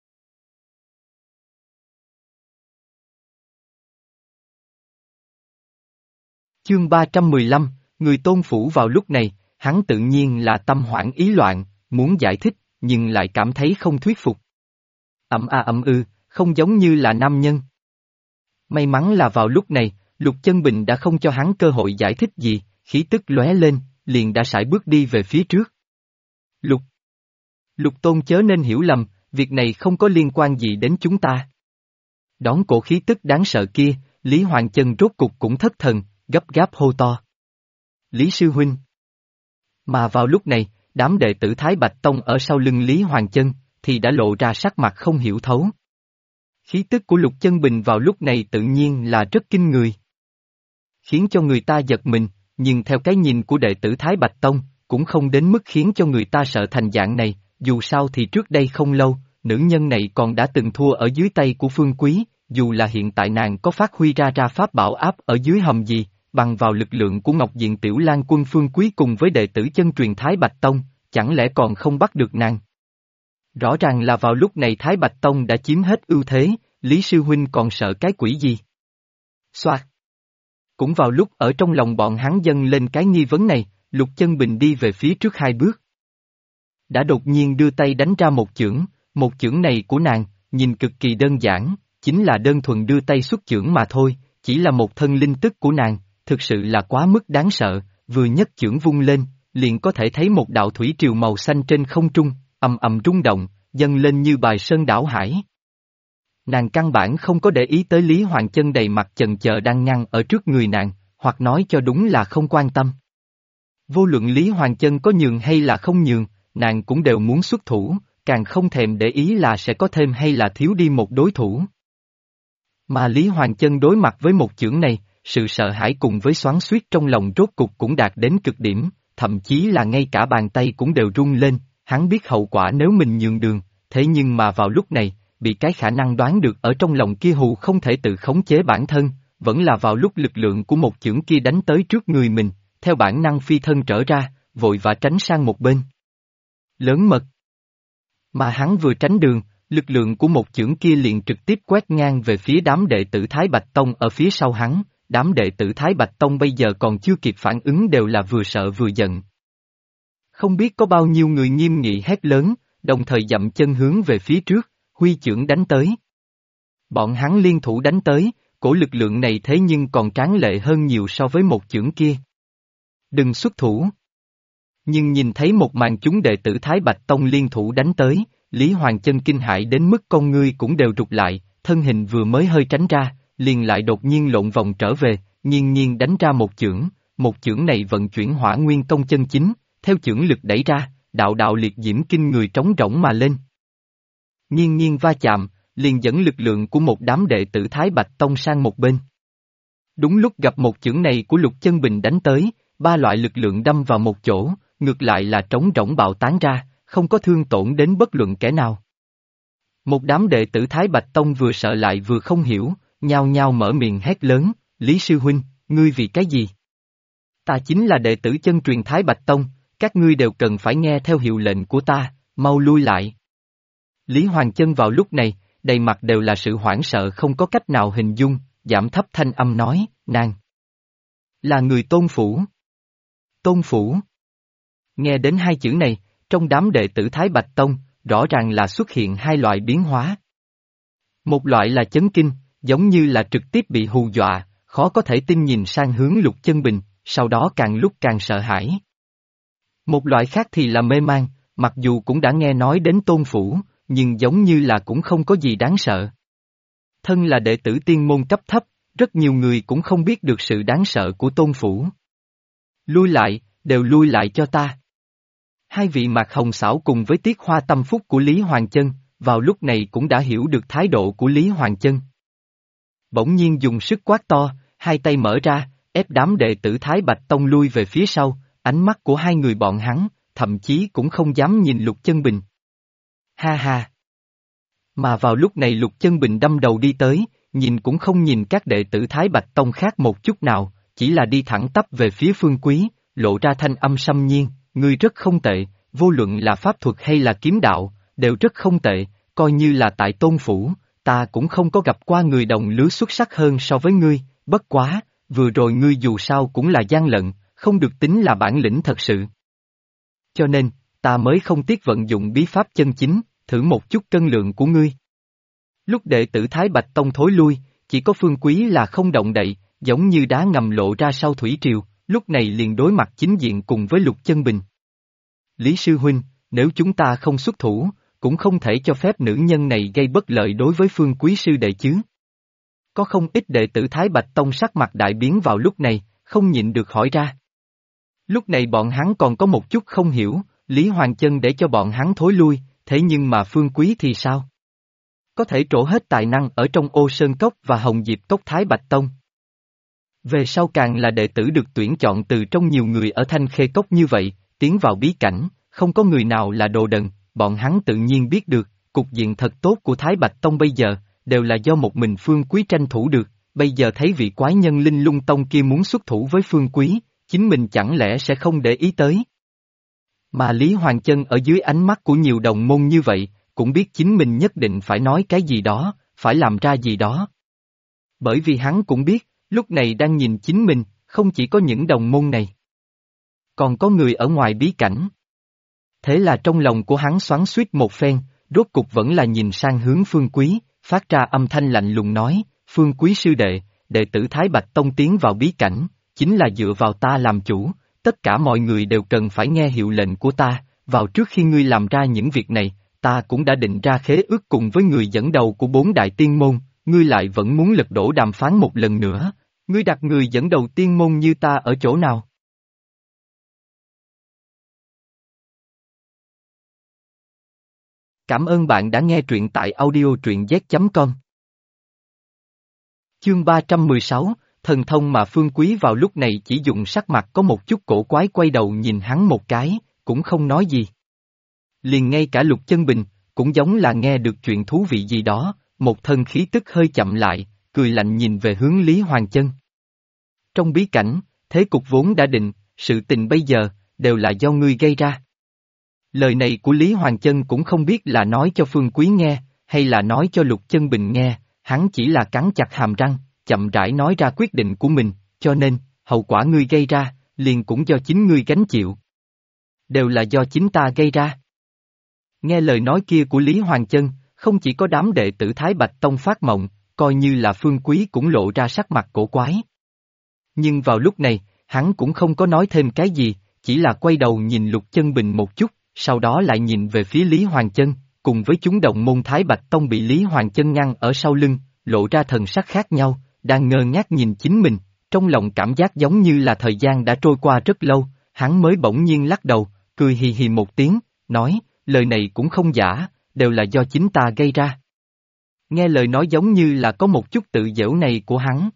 Chương 315, người tôn phủ vào lúc này, hắn tự nhiên là tâm hoảng ý loạn, muốn giải thích, nhưng lại cảm thấy không thuyết phục. Không giống như là nam nhân. May mắn là vào lúc này, Lục Chân Bình đã không cho hắn cơ hội giải thích gì, khí tức lóe lên, liền đã sải bước đi về phía trước. Lục Tôn chớ nên hiểu lầm, việc này không có liên quan gì đến chúng ta. Đón cổ khí tức đáng sợ kia, Lý Hoàng Chân rốt cục cũng thất thần, gấp gáp hô to. Lý Sư Huynh. Mà vào lúc này, đám đệ tử Thái Bạch Tông ở sau lưng Lý Hoàng Chân, thì đã lộ ra sắc mặt không hiểu thấu. Khí tức của Lục Chân Bình vào lúc này tự nhiên là rất kinh người. Khiến cho người ta giật mình, nhưng theo cái nhìn của đệ tử Thái Bạch Tông, cũng không đến mức khiến cho người ta sợ thành dạng này, dù sao thì trước đây không lâu, nữ nhân này còn đã từng thua ở dưới tay của Phương Quý, dù là hiện tại nàng có phát huy ra pháp bảo áp ở dưới hầm gì, bằng vào lực lượng của Ngọc Diện Tiểu Lan Quân Phương Quý cùng với đệ tử chân truyền Thái Bạch Tông, chẳng lẽ còn không bắt được nàng? Rõ ràng là vào lúc này Thái Bạch Tông đã chiếm hết ưu thế, Lý Sư Huynh còn sợ cái quỷ gì? Soạt! Cũng vào lúc ở trong lòng bọn hắn dâng lên cái nghi vấn này, Lục Chân Bình đi về phía trước 2 bước. Đã đột nhiên đưa tay đánh ra một chưởng này của nàng, nhìn cực kỳ đơn giản, chính là đơn thuần đưa tay xuất chưởng mà thôi, chỉ là một thân linh tức của nàng, thực sự là quá mức đáng sợ, vừa nhất chưởng vung lên, liền có thể thấy một đạo thủy triều màu xanh trên không trung, ầm ầm rung động, dâng lên như bài sơn đảo hải. Nàng căn bản không có để ý tới Lý Hoàng Chân đầy mặt chần chờ đang ngăn ở trước người nàng, hoặc nói cho đúng là không quan tâm. Vô luận Lý Hoàng Chân có nhường hay là không nhường, nàng cũng đều muốn xuất thủ, càng không thèm để ý là sẽ có thêm hay là thiếu đi một đối thủ. Mà Lý Hoàng Chân đối mặt với một chưởng này, sự sợ hãi cùng với xoắn xuýt trong lòng rốt cục cũng đạt đến cực điểm, thậm chí là ngay cả bàn tay cũng đều run lên, hắn biết hậu quả nếu mình nhường đường, thế nhưng mà vào lúc này, bị cái khả năng đoán được ở trong lòng kia hù không thể tự khống chế bản thân, vẫn là vào lúc lực lượng của một chưởng kia đánh tới trước người mình, theo bản năng phi thân trở ra, vội vã tránh sang một bên. Lớn mật. Mà hắn vừa tránh đường, lực lượng của một chưởng kia liền trực tiếp quét ngang về phía đám đệ tử Thái Bạch Tông ở phía sau hắn, đám đệ tử Thái Bạch Tông bây giờ còn chưa kịp phản ứng đều là vừa sợ vừa giận. Không biết có bao nhiêu người nghiêm nghị hét lớn, đồng thời dậm chân hướng về phía trước, huy chưởng đánh tới. Bọn hắn liên thủ đánh tới, cổ lực lượng này thế nhưng còn tráng lệ hơn nhiều so với một chưởng kia. Đừng xuất thủ. Nhưng nhìn thấy một màn chúng đệ tử Thái Bạch Tông liên thủ đánh tới, Lý Hoàng Chân kinh hãi đến mức con ngươi cũng đều rụt lại, thân hình vừa mới hơi tránh ra, liền lại đột nhiên lộn vòng trở về, nghiêng nghiêng đánh ra một chưởng này vận chuyển Hỏa Nguyên Công chân chính, theo chưởng lực đẩy ra, đạo đạo liệt diễm kinh người trống rỗng mà lên. Nghiêng nghiêng va chạm, liền dẫn lực lượng của một đám đệ tử Thái Bạch Tông sang một bên. Đúng lúc gặp một chưởng này của Lục Chân Bình đánh tới, ba loại lực lượng đâm vào một chỗ, ngược lại là trống rỗng bạo tán ra, không có thương tổn đến bất luận kẻ nào. Một đám đệ tử Thái Bạch Tông vừa sợ lại vừa không hiểu, nhao nhao mở miệng hét lớn, Lý Sư Huynh, ngươi vì cái gì? Ta chính là đệ tử chân truyền Thái Bạch Tông, các ngươi đều cần phải nghe theo hiệu lệnh của ta, mau lui lại. Lý Hoàng Chân vào lúc này, đầy mặt đều là sự hoảng sợ không có cách nào hình dung, giảm thấp thanh âm nói, nàng là người Tôn Phủ. Tôn Phủ. Nghe đến hai chữ này, trong đám đệ tử Thái Bạch Tông, rõ ràng là xuất hiện hai loại biến hóa. Một loại là chấn kinh, giống như là trực tiếp bị hù dọa, khó có thể tin nhìn sang hướng Lục Chân Bình, sau đó càng lúc càng sợ hãi. Một loại khác thì là mê man, mặc dù cũng đã nghe nói đến Tôn Phủ, nhưng giống như là cũng không có gì đáng sợ. Thân là đệ tử tiên môn cấp thấp, rất nhiều người cũng không biết được sự đáng sợ của Tôn Phủ. Lui lại, đều lui lại cho ta. Hai vị Mạc Hồng Xảo cùng với Tiết Hoa tâm phúc của Lý Hoàng Chân, vào lúc này cũng đã hiểu được thái độ của Lý Hoàng Chân. Bỗng nhiên dùng sức quát to, hai tay mở ra, ép đám đệ tử Thái Bạch Tông lui về phía sau, ánh mắt của hai người bọn hắn, thậm chí cũng không dám nhìn Lục Chân Bình. Ha ha! Mà vào lúc này Lục Chân Bình đâm đầu đi tới, nhìn cũng không nhìn các đệ tử Thái Bạch Tông khác một chút nào, chỉ là đi thẳng tắp về phía Phương Quý, lộ ra thanh âm xâm nhiên, ngươi rất không tệ, vô luận là pháp thuật hay là kiếm đạo, đều rất không tệ, coi như là tại Tôn Phủ, ta cũng không có gặp qua người đồng lứa xuất sắc hơn so với ngươi, bất quá, vừa rồi ngươi dù sao cũng là gian lận, không được tính là bản lĩnh thật sự. Cho nên, ta mới không tiếc vận dụng bí pháp chân chính, thử một chút cân lượng của ngươi. Lúc đệ tử Thái Bạch Tông thối lui, chỉ có Phương Quý là không động đậy, giống như đá ngầm lộ ra sau thủy triều, lúc này liền đối mặt chính diện cùng với Lục Chân Bình. Lý Sư Huynh, nếu chúng ta không xuất thủ, cũng không thể cho phép nữ nhân này gây bất lợi đối với Phương Quý Sư đệ chứ. Có không ít đệ tử Thái Bạch Tông sắc mặt đại biến vào lúc này, không nhịn được hỏi ra. Lúc này bọn hắn còn có một chút không hiểu, Lý Hoàng Chân để cho bọn hắn thối lui, thế nhưng mà Phương Quý thì sao? Có thể trổ hết tài năng ở trong Ô Sơn Cốc và Hồng Diệp Cốc Thái Bạch Tông. Về sau càng là đệ tử được tuyển chọn từ trong nhiều người ở Thanh Khê Cốc như vậy, tiến vào bí cảnh, không có người nào là đồ đần, bọn hắn tự nhiên biết được, cục diện thật tốt của Thái Bạch Tông bây giờ, đều là do một mình Phương Quý tranh thủ được, bây giờ thấy vị quái nhân Linh Lung Tông kia muốn xuất thủ với Phương Quý, chính mình chẳng lẽ sẽ không để ý tới. Mà Lý Hoàng Chân ở dưới ánh mắt của nhiều đồng môn như vậy, cũng biết chính mình nhất định phải nói cái gì đó, phải làm ra gì đó. Bởi vì hắn cũng biết, lúc này đang nhìn chính mình, không chỉ có những đồng môn này. Còn có người ở ngoài bí cảnh. Thế là trong lòng của hắn xoắn xuýt một phen, rốt cục vẫn là nhìn sang hướng Phương Quý, phát ra âm thanh lạnh lùng nói, Phương Quý sư đệ, đệ tử Thái Bạch Tông tiến vào bí cảnh, chính là dựa vào ta làm chủ, tất cả mọi người đều cần phải nghe hiệu lệnh của ta, vào trước khi ngươi làm ra những việc này, ta cũng đã định ra khế ước cùng với người dẫn đầu của 4 đại tiên môn, ngươi lại vẫn muốn lật đổ đàm phán một lần nữa, ngươi đặt người dẫn đầu tiên môn như ta ở chỗ nào? Cảm ơn bạn đã nghe truyện tại audio truyện z.com. Chương 316, thần thông mà Phương Quý vào lúc này chỉ dùng sắc mặt có một chút cổ quái quay đầu nhìn hắn một cái, cũng không nói gì. Liền ngay cả Lục Chân Bình, cũng giống là nghe được chuyện thú vị gì đó, một thân khí tức hơi chậm lại, cười lạnh nhìn về hướng Lý Hoàng Chân. Trong bí cảnh, thế cục vốn đã định, sự tình bây giờ, đều là do ngươi gây ra. Lời này của Lý Hoàng Chân cũng không biết là nói cho Phương Quý nghe, hay là nói cho Lục Chân Bình nghe, hắn chỉ là cắn chặt hàm răng, chậm rãi nói ra quyết định của mình, cho nên, hậu quả ngươi gây ra, liền cũng do chính ngươi gánh chịu. Đều là do chính ta gây ra. Nghe lời nói kia của Lý Hoàng Chân, không chỉ có đám đệ tử Thái Bạch Tông phát mộng, coi như là Phương Quý cũng lộ ra sắc mặt cổ quái. Nhưng vào lúc này, hắn cũng không có nói thêm cái gì, chỉ là quay đầu nhìn Lục Chân Bình một chút, sau đó lại nhìn về phía Lý Hoàng Chân, cùng với chúng đồng môn Thái Bạch Tông bị Lý Hoàng Chân ngăn ở sau lưng, lộ ra thần sắc khác nhau, đang ngơ ngác nhìn chính mình, trong lòng cảm giác giống như là thời gian đã trôi qua rất lâu, hắn mới bỗng nhiên lắc đầu, cười hì hì một tiếng, nói, lời này cũng không giả, đều là do chính ta gây ra. Nghe lời nói giống như là có một chút tự giễu này của hắn.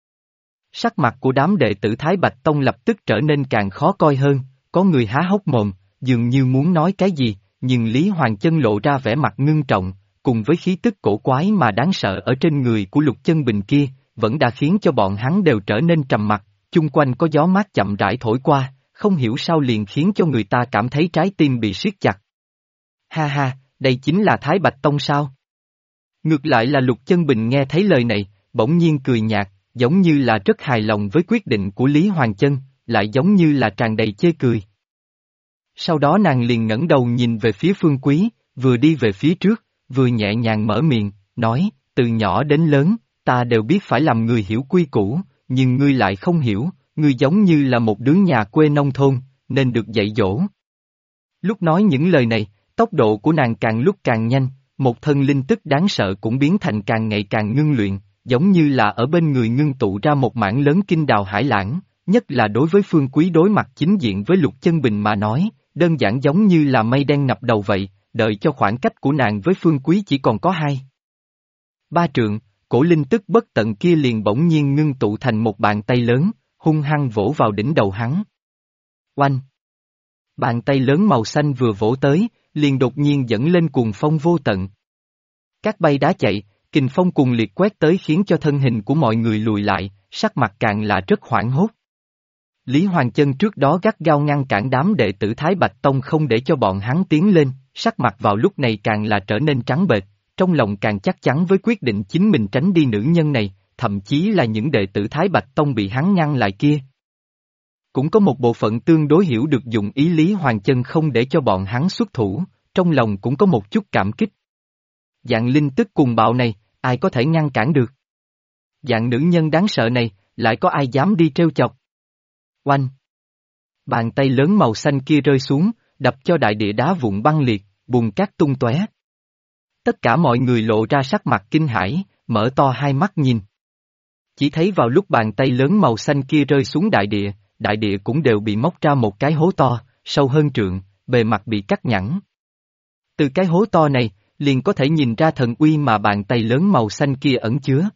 Sắc mặt của đám đệ tử Thái Bạch Tông lập tức trở nên càng khó coi hơn, có người há hốc mồm, dường như muốn nói cái gì, nhưng Lý Hoàng Chân lộ ra vẻ mặt ngưng trọng, cùng với khí tức cổ quái mà đáng sợ ở trên người của Lục Chân Bình kia, vẫn đã khiến cho bọn hắn đều trở nên trầm mặc, chung quanh có gió mát chậm rãi thổi qua, không hiểu sao liền khiến cho người ta cảm thấy trái tim bị siết chặt. Ha ha, đây chính là Thái Bạch Tông sao? Ngược lại là Lục Chân Bình nghe thấy lời này, bỗng nhiên cười nhạt, giống như là rất hài lòng với quyết định của Lý Hoàng Chân, lại giống như là tràn đầy chê cười. Sau đó nàng liền ngẩng đầu nhìn về phía Phương Quý, vừa đi về phía trước, vừa nhẹ nhàng mở miệng, nói, từ nhỏ đến lớn, ta đều biết phải làm người hiểu quy củ, nhưng ngươi lại không hiểu, ngươi giống như là một đứa nhà quê nông thôn, nên được dạy dỗ. Lúc nói những lời này, tốc độ của nàng càng lúc càng nhanh, một thân linh tức đáng sợ cũng biến thành càng ngày càng ngưng luyện, giống như là ở bên người ngưng tụ ra một mảng lớn kinh đào hải lãng, nhất là đối với Phương Quý đối mặt chính diện với Lục Chân Bình mà nói, đơn giản giống như là mây đen ngập đầu vậy, đợi cho khoảng cách của nàng với Phương Quý chỉ còn có 2-3 trượng, cổ linh tức bất tận kia liền bỗng nhiên ngưng tụ thành một bàn tay lớn, hung hăng vỗ vào đỉnh đầu hắn. Oanh! Bàn tay lớn màu xanh vừa vỗ tới, liền đột nhiên dẫn lên cuồng phong vô tận. Các bay đá chạy, kình phong cuồng liệt quét tới khiến cho thân hình của mọi người lùi lại, sắc mặt càng là rất hoảng hốt. Lý Hoàng Chân trước đó gắt gao ngăn cản đám đệ tử Thái Bạch Tông không để cho bọn hắn tiến lên, sắc mặt vào lúc này càng là trở nên trắng bệch, trong lòng càng chắc chắn với quyết định chính mình tránh đi nữ nhân này, thậm chí là những đệ tử Thái Bạch Tông bị hắn ngăn lại kia. Cũng có một bộ phận tương đối hiểu được dụng ý Lý Hoàng Chân không để cho bọn hắn xuất thủ, trong lòng cũng có một chút cảm kích. Dạng linh tức cuồng bạo này, ai có thể ngăn cản được? Dạng nữ nhân đáng sợ này, lại có ai dám đi trêu chọc? Oanh! Bàn tay lớn màu xanh kia rơi xuống, đập cho đại địa đá vụn băng liệt, bùn cát tung tóe. Tất cả mọi người lộ ra sắc mặt kinh hãi, mở to hai mắt nhìn. Chỉ thấy vào lúc bàn tay lớn màu xanh kia rơi xuống đại địa cũng đều bị móc ra một cái hố to, sâu hơn trượng, bề mặt bị cắt nhẵn. Từ cái hố to này, liền có thể nhìn ra thần uy mà bàn tay lớn màu xanh kia ẩn chứa.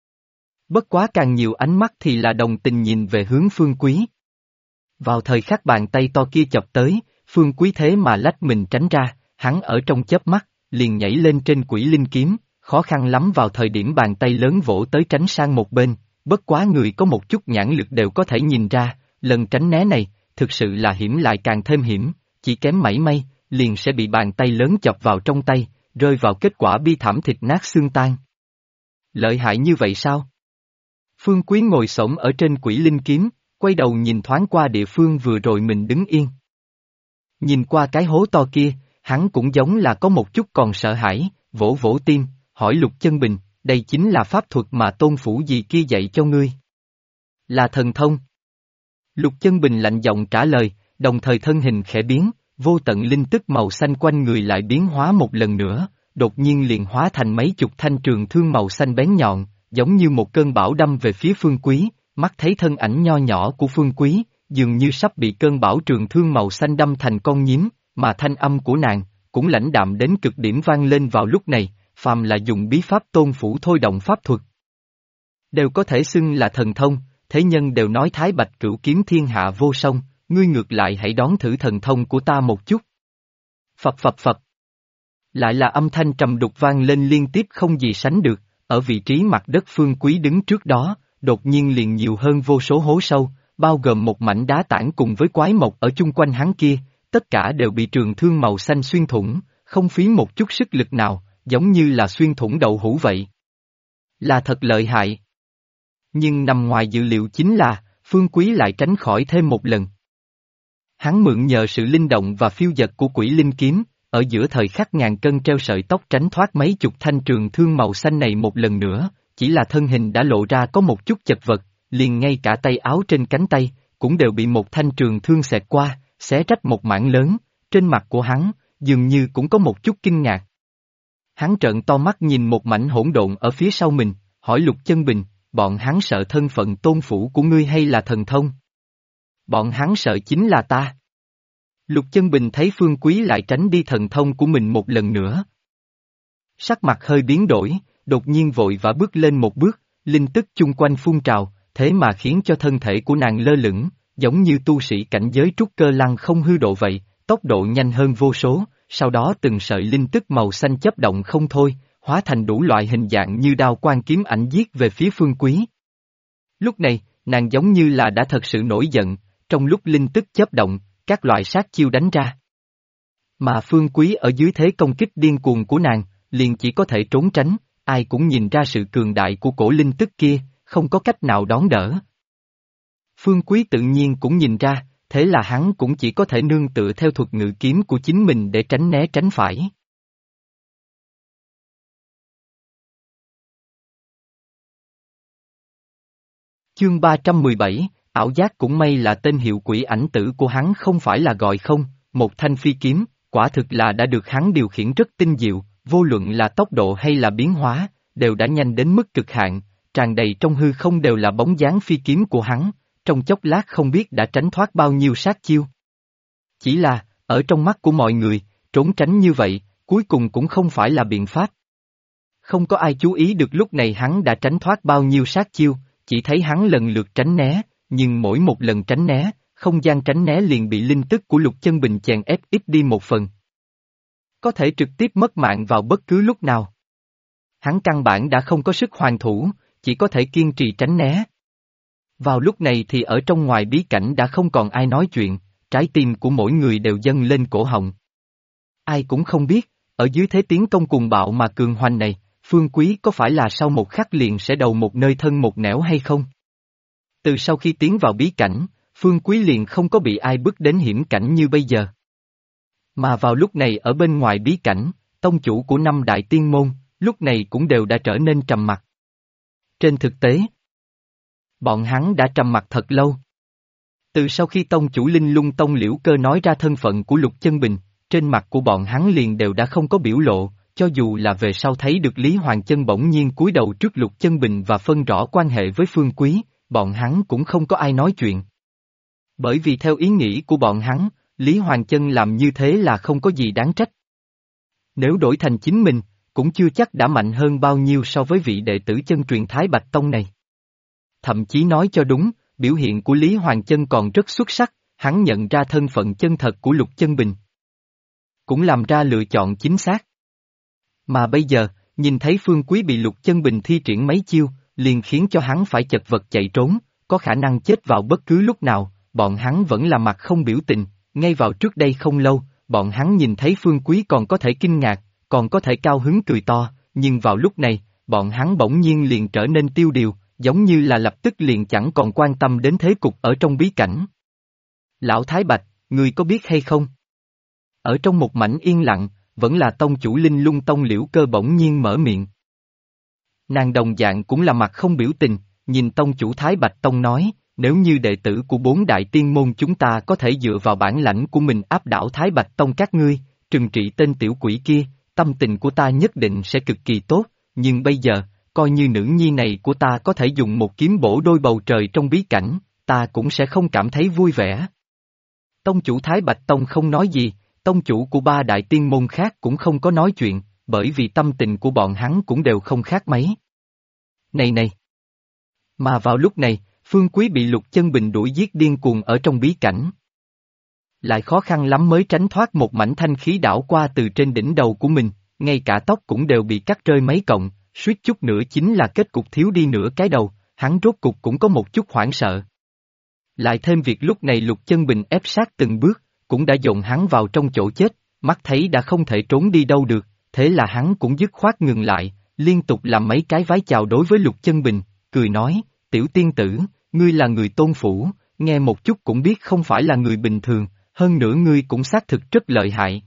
Bất quá càng nhiều ánh mắt thì là đồng tình nhìn về hướng Phương Quý. Vào thời khắc bàn tay to kia chọc tới, Phương Quý thế mà lách mình tránh ra, hắn ở trong chớp mắt, liền nhảy lên trên quỷ linh kiếm, khó khăn lắm vào thời điểm bàn tay lớn vỗ tới tránh sang một bên, bất quá người có một chút nhãn lực đều có thể nhìn ra, lần tránh né này, thực sự là hiểm lại càng thêm hiểm, chỉ kém mảy may, liền sẽ bị bàn tay lớn chọc vào trong tay, rơi vào kết quả bi thảm thịt nát xương tan. Lợi hại như vậy sao? Phương Quý ngồi xổm ở trên quỷ linh kiếm, quay đầu nhìn thoáng qua địa phương vừa rồi mình đứng yên. Nhìn qua cái hố to kia, hắn cũng giống là có một chút còn sợ hãi, vỗ vỗ tim, hỏi Lục Chân Bình, đây chính là pháp thuật mà tôn phủ gì kia dạy cho ngươi. Là thần thông. Lục Chân Bình lạnh giọng trả lời, đồng thời thân hình khẽ biến, vô tận linh tức màu xanh quanh người lại biến hóa một lần nữa, đột nhiên liền hóa thành mấy chục thanh trường thương màu xanh bén nhọn, giống như một cơn bão đâm về phía Phương Quý, mắt thấy thân ảnh nho nhỏ của Phương Quý, dường như sắp bị cơn bão trường thương màu xanh đâm thành con nhím, mà thanh âm của nàng, cũng lãnh đạm đến cực điểm vang lên vào lúc này, phàm là dùng bí pháp tôn phủ thôi động pháp thuật. Đều có thể xưng là thần thông, thế nhân đều nói Thái Bạch Cửu kiếm thiên hạ vô song, ngươi ngược lại hãy đón thử thần thông của ta một chút. Phập phập phập. Lại là âm thanh trầm đục vang lên liên tiếp không gì sánh được, ở vị trí mặt đất Phương Quý đứng trước đó, đột nhiên liền nhiều hơn vô số hố sâu, bao gồm một mảnh đá tảng cùng với quái mộc ở chung quanh hắn kia, tất cả đều bị trường thương màu xanh xuyên thủng, không phí một chút sức lực nào, giống như là xuyên thủng đậu hũ vậy. Là thật lợi hại. Nhưng nằm ngoài dự liệu chính là, Phương Quý lại tránh khỏi thêm một lần. Hắn mượn nhờ sự linh động và phiêu dật của quỷ linh kiếm, ở giữa thời khắc ngàn cân treo sợi tóc tránh thoát mấy chục thanh trường thương màu xanh này một lần nữa, chỉ là thân hình đã lộ ra có một chút chật vật, liền ngay cả tay áo trên cánh tay, cũng đều bị một thanh trường thương xẹt qua, xé rách một mảng lớn, trên mặt của hắn, dường như cũng có một chút kinh ngạc. Hắn trợn to mắt nhìn một mảnh hỗn độn ở phía sau mình, hỏi Lục Chân Bình, bọn hắn sợ thân phận tôn phủ của ngươi hay là thần thông? Bọn hắn sợ chính là ta. Lục Chân Bình thấy Phương Quý lại tránh đi thần thông của mình một lần nữa. Sắc mặt hơi biến đổi, đột nhiên vội vã bước lên một bước, linh tức chung quanh phun trào, thế mà khiến cho thân thể của nàng lơ lửng, giống như tu sĩ cảnh giới trúc cơ lăng không hư độ vậy, tốc độ nhanh hơn vô số, sau đó từng sợi linh tức màu xanh chớp động không thôi, hóa thành đủ loại hình dạng như đao quan kiếm ảnh giết về phía Phương Quý. Lúc này, nàng giống như là đã thật sự nổi giận, trong lúc linh tức chớp động, các loại sát chiêu đánh ra. Mà Phương Quý ở dưới thế công kích điên cuồng của nàng, liền chỉ có thể trốn tránh, ai cũng nhìn ra sự cường đại của cổ linh tức kia, không có cách nào đón đỡ. Phương Quý tự nhiên cũng nhìn ra, thế là hắn cũng chỉ có thể nương tựa theo thuật ngự kiếm của chính mình để tránh né tránh phải. Chương 317, ảo giác cũng may là tên hiệu quỷ ảnh tử của hắn không phải là gọi không, một thanh phi kiếm, quả thực là đã được hắn điều khiển rất tinh diệu, vô luận là tốc độ hay là biến hóa, đều đã nhanh đến mức cực hạn, tràn đầy trong hư không đều là bóng dáng phi kiếm của hắn, trong chốc lát không biết đã tránh thoát bao nhiêu sát chiêu. Chỉ là, ở trong mắt của mọi người, trốn tránh như vậy, cuối cùng cũng không phải là biện pháp. Không có ai chú ý được lúc này hắn đã tránh thoát bao nhiêu sát chiêu, chỉ thấy hắn lần lượt tránh né, nhưng mỗi một lần tránh né, không gian tránh né liền bị linh tức của Lục Chân Bình chèn ép ít đi một phần. Có thể trực tiếp mất mạng vào bất cứ lúc nào. Hắn căn bản đã không có sức hoàn thủ, chỉ có thể kiên trì tránh né. Vào lúc này thì ở trong ngoài bí cảnh đã không còn ai nói chuyện, trái tim của mỗi người đều dâng lên cổ họng. Ai cũng không biết, ở dưới thế tiến công cuồng bạo mà cường hoành này, Phương Quý có phải là sau một khắc liền sẽ đầu một nơi thân một nẻo hay không? Từ sau khi tiến vào bí cảnh, Phương Quý liền không có bị ai bước đến hiểm cảnh như bây giờ. Mà vào lúc này ở bên ngoài bí cảnh, tông chủ của năm đại tiên môn, lúc này cũng đều đã trở nên trầm mặc. Trên thực tế, bọn hắn đã trầm mặc thật lâu. Từ sau khi tông chủ Linh Lung Tông Liễu Cơ nói ra thân phận của Lục Chân Bình, trên mặt của bọn hắn liền đều đã không có biểu lộ, cho dù là về sau thấy được Lý Hoàng Chân bỗng nhiên cúi đầu trước Lục Chân Bình và phân rõ quan hệ với Phương Quý, bọn hắn cũng không có ai nói chuyện. Bởi vì theo ý nghĩ của bọn hắn, Lý Hoàng Chân làm như thế là không có gì đáng trách. Nếu đổi thành chính mình, cũng chưa chắc đã mạnh hơn bao nhiêu so với vị đệ tử chân truyền Thái Bạch Tông này. Thậm chí nói cho đúng, biểu hiện của Lý Hoàng Chân còn rất xuất sắc, hắn nhận ra thân phận chân thật của Lục Chân Bình. Cũng làm ra lựa chọn chính xác. Mà bây giờ, nhìn thấy Phương Quý bị Lục Chân Bình thi triển mấy chiêu, liền khiến cho hắn phải chật vật chạy trốn, có khả năng chết vào bất cứ lúc nào, bọn hắn vẫn là mặt không biểu tình, ngay vào trước đây không lâu, bọn hắn nhìn thấy Phương Quý còn có thể kinh ngạc, còn có thể cao hứng cười to, nhưng vào lúc này, bọn hắn bỗng nhiên liền trở nên tiêu điều, giống như là lập tức liền chẳng còn quan tâm đến thế cục ở trong bí cảnh. Lão Thái Bạch, ngươi có biết hay không? Ở trong một mảnh yên lặng, vẫn là tông chủ Linh Lung Tông Liễu Cơ bỗng nhiên mở miệng. Nàng đồng dạng cũng là mặt không biểu tình, nhìn tông chủ Thái Bạch Tông nói, nếu như đệ tử của 4 đại tiên môn chúng ta có thể dựa vào bản lãnh của mình áp đảo Thái Bạch Tông các ngươi, trừng trị tên tiểu quỷ kia, tâm tình của ta nhất định sẽ cực kỳ tốt, nhưng bây giờ, coi như nữ nhi này của ta có thể dùng một kiếm bổ đôi bầu trời trong bí cảnh, ta cũng sẽ không cảm thấy vui vẻ. Tông chủ Thái Bạch Tông không nói gì, tông chủ của 3 đại tiên môn khác cũng không có nói chuyện, bởi vì tâm tình của bọn hắn cũng đều không khác mấy. Này này! Mà vào lúc này, Phương Quý bị Lục Chân Bình đuổi giết điên cuồng ở trong bí cảnh. Lại khó khăn lắm mới tránh thoát một mảnh thanh khí đảo qua từ trên đỉnh đầu của mình, ngay cả tóc cũng đều bị cắt rơi mấy cọng, suýt chút nữa chính là kết cục thiếu đi nửa cái đầu, hắn rốt cục cũng có một chút hoảng sợ. Lại thêm việc lúc này Lục Chân Bình ép sát từng bước, cũng đã dồn hắn vào trong chỗ chết, mắt thấy đã không thể trốn đi đâu được, thế là hắn cũng dứt khoát ngừng lại, liên tục làm mấy cái vái chào đối với Lục Chân Bình, cười nói, tiểu tiên tử, ngươi là người Tôn phủ, nghe một chút cũng biết không phải là người bình thường, hơn nữa ngươi cũng xác thực rất lợi hại.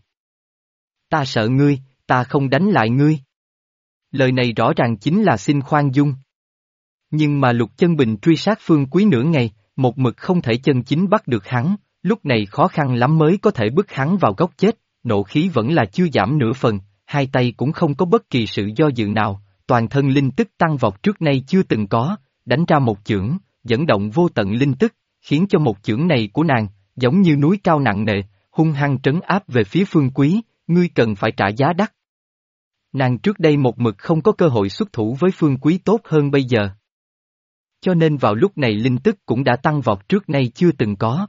Ta sợ ngươi, ta không đánh lại ngươi. Lời này rõ ràng chính là xin khoan dung. Nhưng mà Lục Chân Bình truy sát Phương Quý nửa ngày, một mực không thể chân chính bắt được hắn, lúc này khó khăn lắm mới có thể bức hắn vào góc chết, nộ khí vẫn là chưa giảm nửa phần, hai tay cũng không có bất kỳ sự do dự nào, toàn thân linh tức tăng vọt trước nay chưa từng có, đánh ra một chưởng, dẫn động vô tận linh tức, khiến cho một chưởng này của nàng, giống như núi cao nặng nề, hung hăng trấn áp về phía Phương Quý, ngươi cần phải trả giá đắt. Nàng trước đây một mực không có cơ hội xuất thủ với Phương Quý tốt hơn bây giờ. Cho nên vào lúc này linh tức cũng đã tăng vọt trước nay chưa từng có.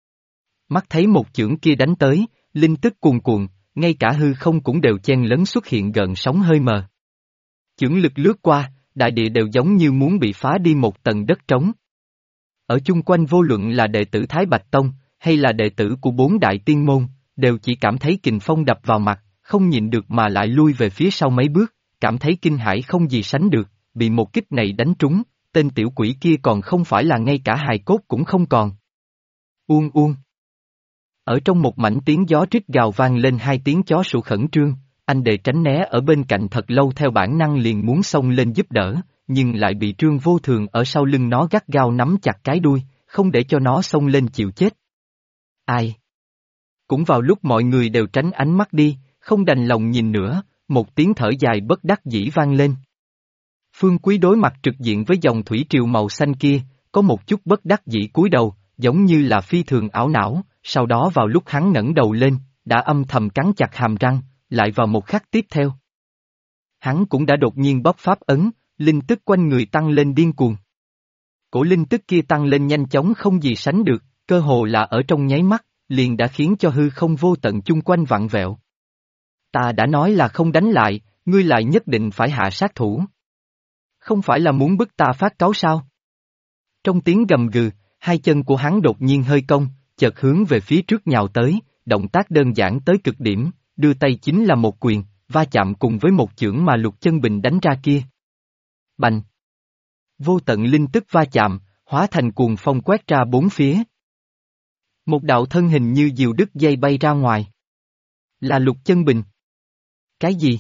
Mắt thấy một chưởng kia đánh tới, linh tức cuồn cuộn, ngay cả hư không cũng đều chen lấn xuất hiện gợn sóng hơi mờ. Chưởng lực lướt qua, đại địa đều giống như muốn bị phá đi một tầng đất trống. Ở chung quanh vô luận là đệ tử Thái Bạch Tông, hay là đệ tử của 4 đại tiên môn, đều chỉ cảm thấy kình phong đập vào mặt, không nhịn được mà lại lui về phía sau mấy bước, cảm thấy kinh hãi không gì sánh được, bị một kích này đánh trúng, tên tiểu quỷ kia còn không phải là ngay cả hài cốt cũng không còn. Uông uông. Ở trong một mảnh tiếng gió rít gào vang lên 2 tiếng chó sủa khẩn trương, anh Đề tránh né ở bên cạnh thật lâu theo bản năng liền muốn xông lên giúp đỡ, nhưng lại bị Trương Vô Thường ở sau lưng nó gắt gao nắm chặt cái đuôi, không để cho nó xông lên chịu chết. Ai? Cũng vào lúc mọi người đều tránh ánh mắt đi, không đành lòng nhìn nữa, một tiếng thở dài bất đắc dĩ vang lên. Phương Quý đối mặt trực diện với dòng thủy triều màu xanh kia, có một chút bất đắc dĩ cúi đầu, giống như là phi thường ảo não, sau đó vào lúc hắn ngẩng đầu lên, đã âm thầm cắn chặt hàm răng, lại vào một khắc tiếp theo. Hắn cũng đã đột nhiên bóp pháp ấn, linh tức quanh người tăng lên điên cuồng. Cổ linh tức kia tăng lên nhanh chóng không gì sánh được, cơ hồ là ở trong nháy mắt, liền đã khiến cho hư không vô tận chung quanh vặn vẹo. Ta đã nói là không đánh lại, ngươi lại nhất định phải hạ sát thủ. Không phải là muốn bức ta phát cáu sao? Trong tiếng gầm gừ, 2 chân của hắn đột nhiên hơi cong, chợt hướng về phía trước nhào tới, động tác đơn giản tới cực điểm, đưa tay chính là một quyền, va chạm cùng với một chưởng mà Lục Chân Bình đánh ra kia. Bành! Vô tận linh tức va chạm, hóa thành cuồng phong quét ra bốn phía. Một đạo thân hình như diều đứt dây bay ra ngoài. Là Lục Chân Bình. Cái gì?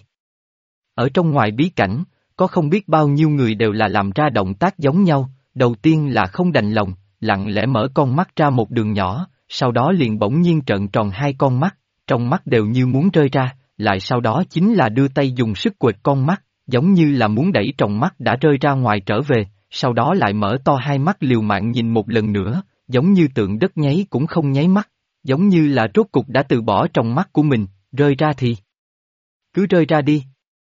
Ở trong ngoài bí cảnh, có không biết bao nhiêu người đều là làm ra động tác giống nhau, đầu tiên là không đành lòng, lặng lẽ mở con mắt ra một đường nhỏ, sau đó liền bỗng nhiên trợn tròn 2 con mắt, trong mắt đều như muốn rơi ra, lại sau đó chính là đưa tay dùng sức quệt con mắt, giống như là muốn đẩy tròng mắt đã rơi ra ngoài trở về, sau đó lại mở to 2 mắt liều mạng nhìn một lần nữa, giống như tượng đất nháy cũng không nháy mắt, giống như là rốt cục đã từ bỏ trong mắt của mình, rơi ra thì cứ rơi ra đi.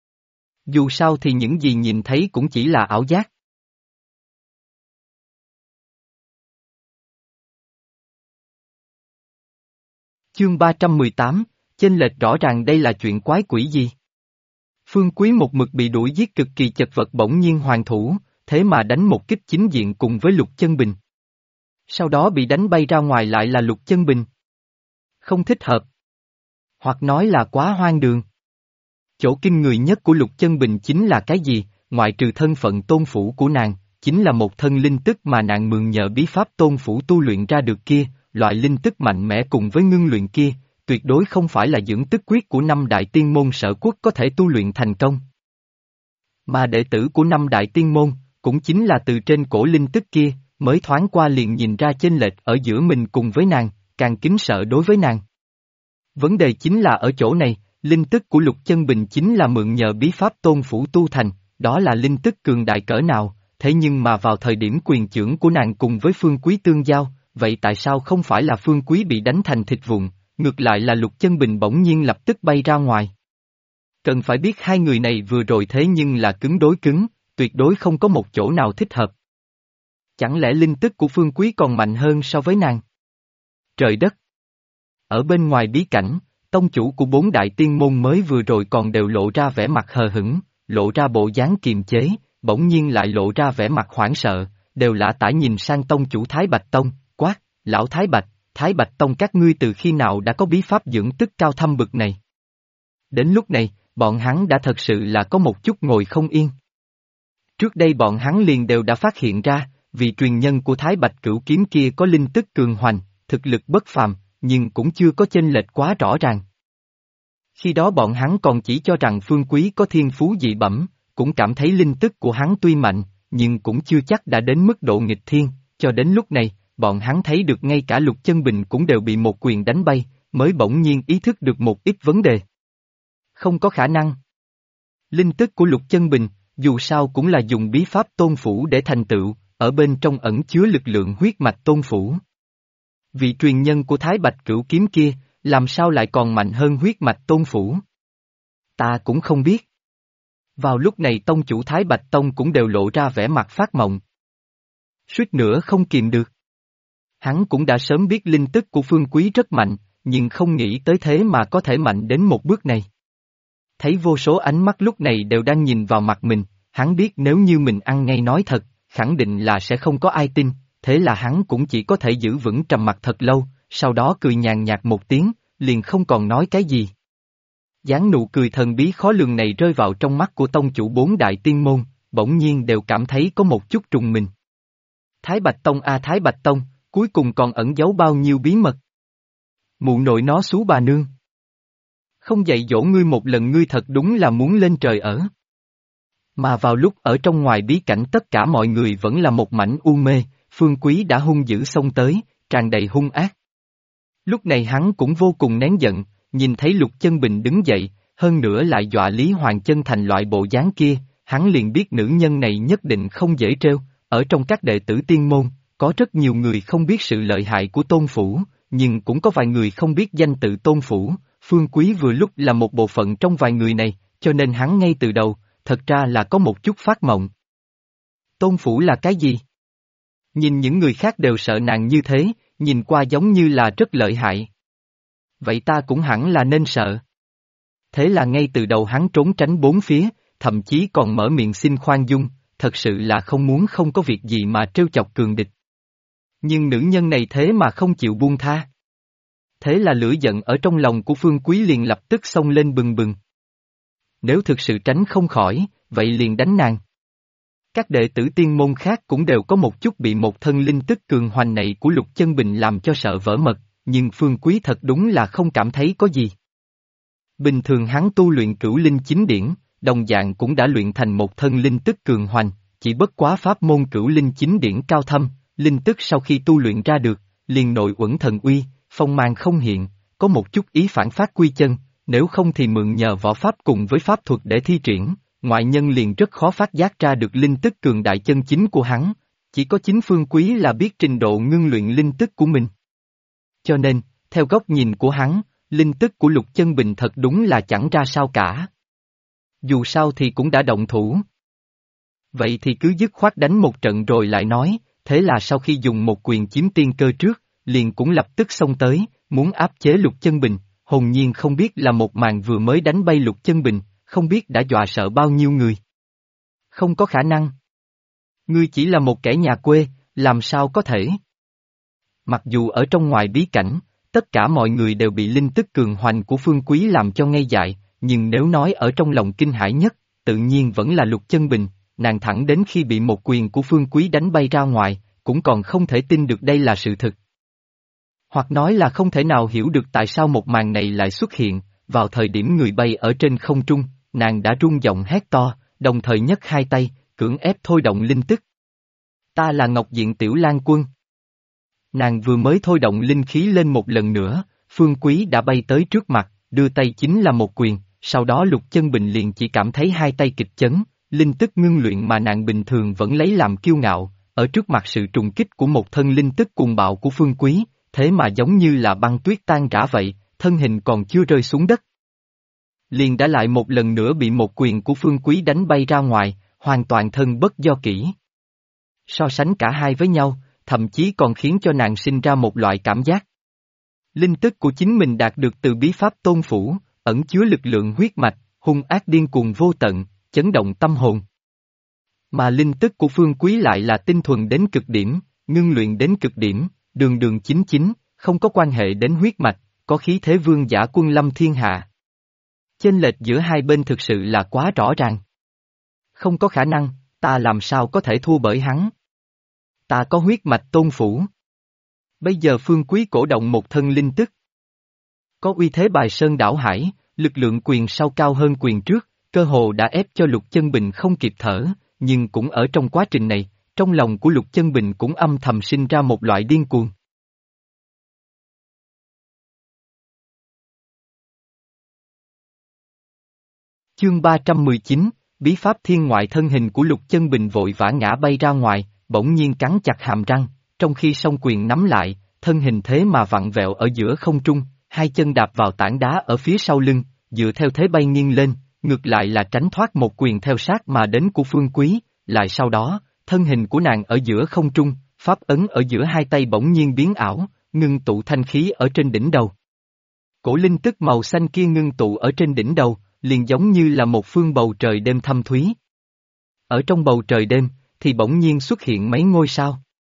Dù sao thì những gì nhìn thấy cũng chỉ là ảo giác. Chương 318, chênh lệch rõ ràng đây là chuyện quái quỷ gì? Phương Quý một mực bị đuổi giết cực kỳ chật vật bỗng nhiên hoàn thủ, thế mà đánh một kích chính diện cùng với Lục Chân Bình. Sau đó bị đánh bay ra ngoài lại là Lục Chân Bình. Không thích hợp. Hoặc nói là quá hoang đường. Chỗ kinh người nhất của Lục Chân Bình chính là cái gì, ngoại trừ thân phận tôn phủ của nàng, chính là một thân linh tức mà nàng mượn nhờ bí pháp tôn phủ tu luyện ra được kia, loại linh tức mạnh mẽ cùng với ngưng luyện kia, tuyệt đối không phải là dưỡng tức quyết của 5 đại tiên môn Sở Quốc có thể tu luyện thành công. Mà đệ tử của 5 đại tiên môn, cũng chính là từ trên cổ linh tức kia, mới thoáng qua liền nhìn ra chênh lệch ở giữa mình cùng với nàng, càng kính sợ đối với nàng. Vấn đề chính là ở chỗ này, linh tức của Lục Chân Bình chính là mượn nhờ bí pháp Tôn Phủ tu thành, đó là linh tức cường đại cỡ nào, thế nhưng mà vào thời điểm quyền chưởng của nàng cùng với Phương Quý tương giao, vậy tại sao không phải là Phương Quý bị đánh thành thịt vụn, ngược lại là Lục Chân Bình bỗng nhiên lập tức bay ra ngoài. Cần phải biết hai người này vừa rồi thế nhưng là cứng đối cứng, tuyệt đối không có một chỗ nào thích hợp. Chẳng lẽ linh tức của Phương Quý còn mạnh hơn so với nàng? Trời đất! Ở bên ngoài bí cảnh, tông chủ của 4 đại tiên môn mới vừa rồi còn đều lộ ra vẻ mặt hờ hững, lộ ra bộ dáng kiềm chế, bỗng nhiên lại lộ ra vẻ mặt hoảng sợ, đều lả tả nhìn sang tông chủ Thái Bạch Tông, quát, lão Thái Bạch Tông các ngươi từ khi nào đã có bí pháp dưỡng tức cao thâm bực này? Đến lúc này, bọn hắn đã thật sự là có một chút ngồi không yên. Trước đây bọn hắn liền đều đã phát hiện ra, vì truyền nhân của Thái Bạch Cửu Kiếm kia có linh tức cường hoành, thực lực bất phàm, nhưng cũng chưa có chênh lệch quá rõ ràng. Khi đó bọn hắn còn chỉ cho rằng Phương Quý có thiên phú dị bẩm, cũng cảm thấy linh tức của hắn tuy mạnh, nhưng cũng chưa chắc đã đến mức độ nghịch thiên, cho đến lúc này, bọn hắn thấy được ngay cả Lục Chân Bình cũng đều bị một quyền đánh bay, mới bỗng nhiên ý thức được một ít vấn đề. Không có khả năng. Linh tức của Lục Chân Bình, dù sao cũng là dùng bí pháp Tôn Phủ để thành tựu, ở bên trong ẩn chứa lực lượng huyết mạch Tôn Phủ. Vị truyền nhân của Thái Bạch Cửu Kiếm kia, làm sao lại còn mạnh hơn huyết mạch Tôn Phủ? Ta cũng không biết. Vào lúc này tông chủ Thái Bạch Tông cũng đều lộ ra vẻ mặt phát mộng. Suýt nữa không kìm được. Hắn cũng đã sớm biết linh tức của Phương Quý rất mạnh, nhưng không nghĩ tới thế mà có thể mạnh đến một bước này. Thấy vô số ánh mắt lúc này đều đang nhìn vào mặt mình, hắn biết nếu như mình ăn ngay nói thật, khẳng định là sẽ không có ai tin, thế là hắn cũng chỉ có thể giữ vững trầm mặc thật lâu, sau đó cười nhàn nhạt một tiếng, liền không còn nói cái gì. Dáng nụ cười thần bí khó lường này rơi vào trong mắt của tông chủ 4 đại tiên môn, bỗng nhiên đều cảm thấy có một chút trùng mình. Thái Bạch Tông Thái Bạch Tông, cuối cùng còn ẩn giấu bao nhiêu bí mật. Mụ nội nó xú bà nương. Không dạy dỗ ngươi một lần ngươi thật đúng là muốn lên trời ở. Mà vào lúc ở trong ngoài bí cảnh tất cả mọi người vẫn là một mảnh u mê, Phương Quý đã hung dữ xông tới, tràn đầy hung ác. Lúc này hắn cũng vô cùng nén giận, nhìn thấy Lục Chân Bình đứng dậy, hơn nữa lại dọa Lý Hoàng Chân thành loại bộ dáng kia, hắn liền biết nữ nhân này nhất định không dễ trêu, ở trong các đệ tử tiên môn, có rất nhiều người không biết sự lợi hại của Tôn Phủ, nhưng cũng có vài người không biết danh tự Tôn Phủ, Phương Quý vừa lúc là một bộ phận trong vài người này, cho nên hắn ngay từ đầu, thật ra là có một chút phát mộng. Tôn Phủ là cái gì? Nhìn những người khác đều sợ nàng như thế, nhìn qua giống như là rất lợi hại. Vậy ta cũng hẳn là nên sợ. Thế là ngay từ đầu hắn trốn tránh bốn phía, thậm chí còn mở miệng xin khoan dung, thật sự là không muốn không có việc gì mà trêu chọc cường địch. Nhưng nữ nhân này thế mà không chịu buông tha. Thế là lửa giận ở trong lòng của Phương Quý liền lập tức xông lên bừng bừng. Nếu thực sự tránh không khỏi, vậy liền đánh nàng. Các đệ tử tiên môn khác cũng đều có một chút bị một thân linh tức cường hoành này của Lục Chân Bình làm cho sợ vỡ mật, nhưng Phương Quý thật đúng là không cảm thấy có gì. Bình thường hắn tu luyện cửu linh chính điển, đồng dạng cũng đã luyện thành một thân linh tức cường hoành, chỉ bất quá pháp môn cửu linh chính điển cao thâm, linh tức sau khi tu luyện ra được, liền nội uẩn thần uy, phong mang không hiện, có một chút ý phản phát quy chân, nếu không thì mượn nhờ võ pháp cùng với pháp thuật để thi triển, ngoại nhân liền rất khó phát giác ra được linh tức cường đại chân chính của hắn, chỉ có chính Phương Quý là biết trình độ ngưng luyện linh tức của mình. Cho nên, theo góc nhìn của hắn, linh tức của Lục Chân Bình thật đúng là chẳng ra sao cả. Dù sao thì cũng đã động thủ. Vậy thì cứ dứt khoát đánh một trận rồi lại nói, thế là sau khi dùng một quyền chiếm tiên cơ trước, liền cũng lập tức xông tới, muốn áp chế Lục Chân Bình, hồn nhiên không biết là một màn vừa mới đánh bay Lục Chân Bình, không biết đã dọa sợ bao nhiêu người. Không có khả năng. Ngươi chỉ là một kẻ nhà quê, làm sao có thể? Mặc dù ở trong ngoài bí cảnh, tất cả mọi người đều bị linh tức cường hoành của Phương Quý làm cho ngây dại, nhưng nếu nói ở trong lòng kinh hãi nhất, tự nhiên vẫn là Lục Chân Bình, nàng thẳng đến khi bị một quyền của Phương Quý đánh bay ra ngoài, cũng còn không thể tin được đây là sự thật. Hoặc nói là không thể nào hiểu được tại sao một màn này lại xuất hiện, vào thời điểm người bay ở trên không trung, nàng đã rung giọng hét to, đồng thời nhấc hai tay, cưỡng ép thôi động linh tức. Ta là Ngọc Diện Tiểu Lang Quân. Nàng vừa mới thôi động linh khí lên một lần nữa, Phương Quý đã bay tới trước mặt, đưa tay chính là một quyền, sau đó Lục Chân Bình liền chỉ cảm thấy hai tay kịch chấn, linh tức ngưng luyện mà nàng bình thường vẫn lấy làm kiêu ngạo, ở trước mặt sự trùng kích của một thân linh tức cuồng bạo của Phương Quý, thế mà giống như là băng tuyết tan rã vậy, thân hình còn chưa rơi xuống đất. Liền đã lại một lần nữa bị một quyền của Phương Quý đánh bay ra ngoài, hoàn toàn thân bất do kỷ. So sánh cả hai với nhau, thậm chí còn khiến cho nàng sinh ra một loại cảm giác. Linh tức của chính mình đạt được từ bí pháp tôn phủ, ẩn chứa lực lượng huyết mạch, hung ác điên cuồng vô tận, chấn động tâm hồn. Mà linh tức của Phương Quý lại là tinh thuần đến cực điểm, ngưng luyện đến cực điểm, đường đường chính chính, không có quan hệ đến huyết mạch, có khí thế vương giả quân lâm thiên hạ. Chênh lệch giữa hai bên thực sự là quá rõ ràng. Không có khả năng, ta làm sao có thể thua bởi hắn. Ta có huyết mạch tôn phủ. Bây giờ Phương Quý cổ động một thân linh tức. Có uy thế bài sơn đảo hải, lực lượng quyền sau cao hơn quyền trước, cơ hồ đã ép cho Lục Chân Bình không kịp thở, nhưng cũng ở trong quá trình này, trong lòng của Lục Chân Bình cũng âm thầm sinh ra một loại điên cuồng. Chương 319, Bí pháp thiên ngoại. Thân hình của Lục Chân Bình vội vã ngã bay ra ngoài, bỗng nhiên cắn chặt hàm răng, trong khi song quyền nắm lại, thân hình thế mà vặn vẹo ở giữa không trung, hai chân đạp vào tảng đá ở phía sau lưng, dựa theo thế bay nghiêng lên, ngược lại là tránh thoát một quyền theo sát mà đến của Phương Quý, lại sau đó, thân hình của nàng ở giữa không trung, pháp ấn ở giữa hai tay bỗng nhiên biến ảo, ngưng tụ thanh khí ở trên đỉnh đầu. Cổ linh tức màu xanh kia ngưng tụ ở trên đỉnh đầu, liền giống như là một phương bầu trời đêm thâm thúy. Ở trong bầu trời đêm, thì bỗng nhiên xuất hiện mấy ngôi sao.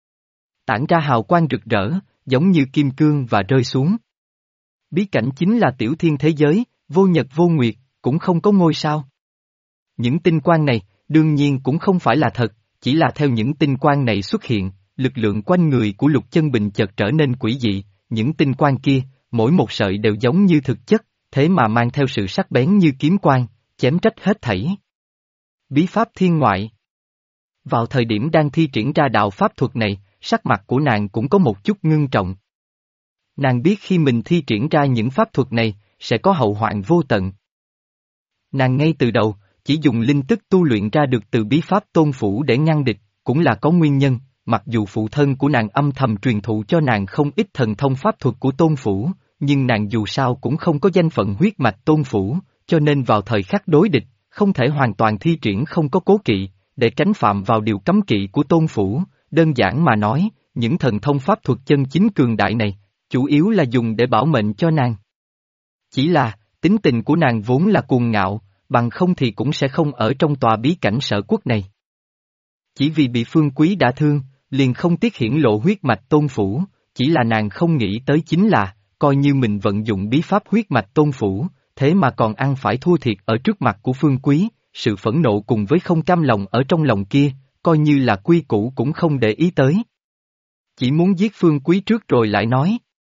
Tản ra hào quang rực rỡ, giống như kim cương và rơi xuống. Bí cảnh chính là tiểu thiên thế giới, vô nhật vô nguyệt, cũng không có ngôi sao. Những tinh quang này, đương nhiên cũng không phải là thật, chỉ là theo những tinh quang này xuất hiện, lực lượng quanh người của Lục Chân Bình chợt trở nên quỷ dị, những tinh quang kia, mỗi một sợi đều giống như thực chất, thế mà mang theo sự sắc bén như kiếm quang, chém rách hết thảy. Bí pháp thiên ngoại. Vào thời điểm đang thi triển ra đạo pháp thuật này, sắc mặt của nàng cũng có một chút ngưng trọng. Nàng biết khi mình thi triển ra những pháp thuật này, sẽ có hậu hoạn vô tận. Nàng ngay từ đầu, chỉ dùng linh tức tu luyện ra được từ bí pháp tôn phủ để ngăn địch, cũng là có nguyên nhân, mặc dù phụ thân của nàng âm thầm truyền thụ cho nàng không ít thần thông pháp thuật của tôn phủ, nhưng nàng dù sao cũng không có danh phận huyết mạch tôn phủ, cho nên vào thời khắc đối địch, không thể hoàn toàn thi triển không có cố kỵ, để tránh phạm vào điều cấm kỵ của tôn phủ, đơn giản mà nói, những thần thông pháp thuật chân chính cường đại này, chủ yếu là dùng để bảo mệnh cho nàng. Chỉ là, tính tình của nàng vốn là cuồng ngạo, bằng không thì cũng sẽ không ở trong tòa bí cảnh Sở Quốc này. Chỉ vì bị Phương Quý đã thương, liền không tiếc hiển lộ huyết mạch tôn phủ, chỉ là nàng không nghĩ tới chính là, coi như mình vận dụng bí pháp huyết mạch tôn phủ, thế mà còn ăn phải thua thiệt ở trước mặt của Phương Quý, sự phẫn nộ cùng với không cam lòng ở trong lòng kia, coi như là quy củ cũng không để ý tới. Chỉ muốn giết Phương Quý trước rồi lại nói.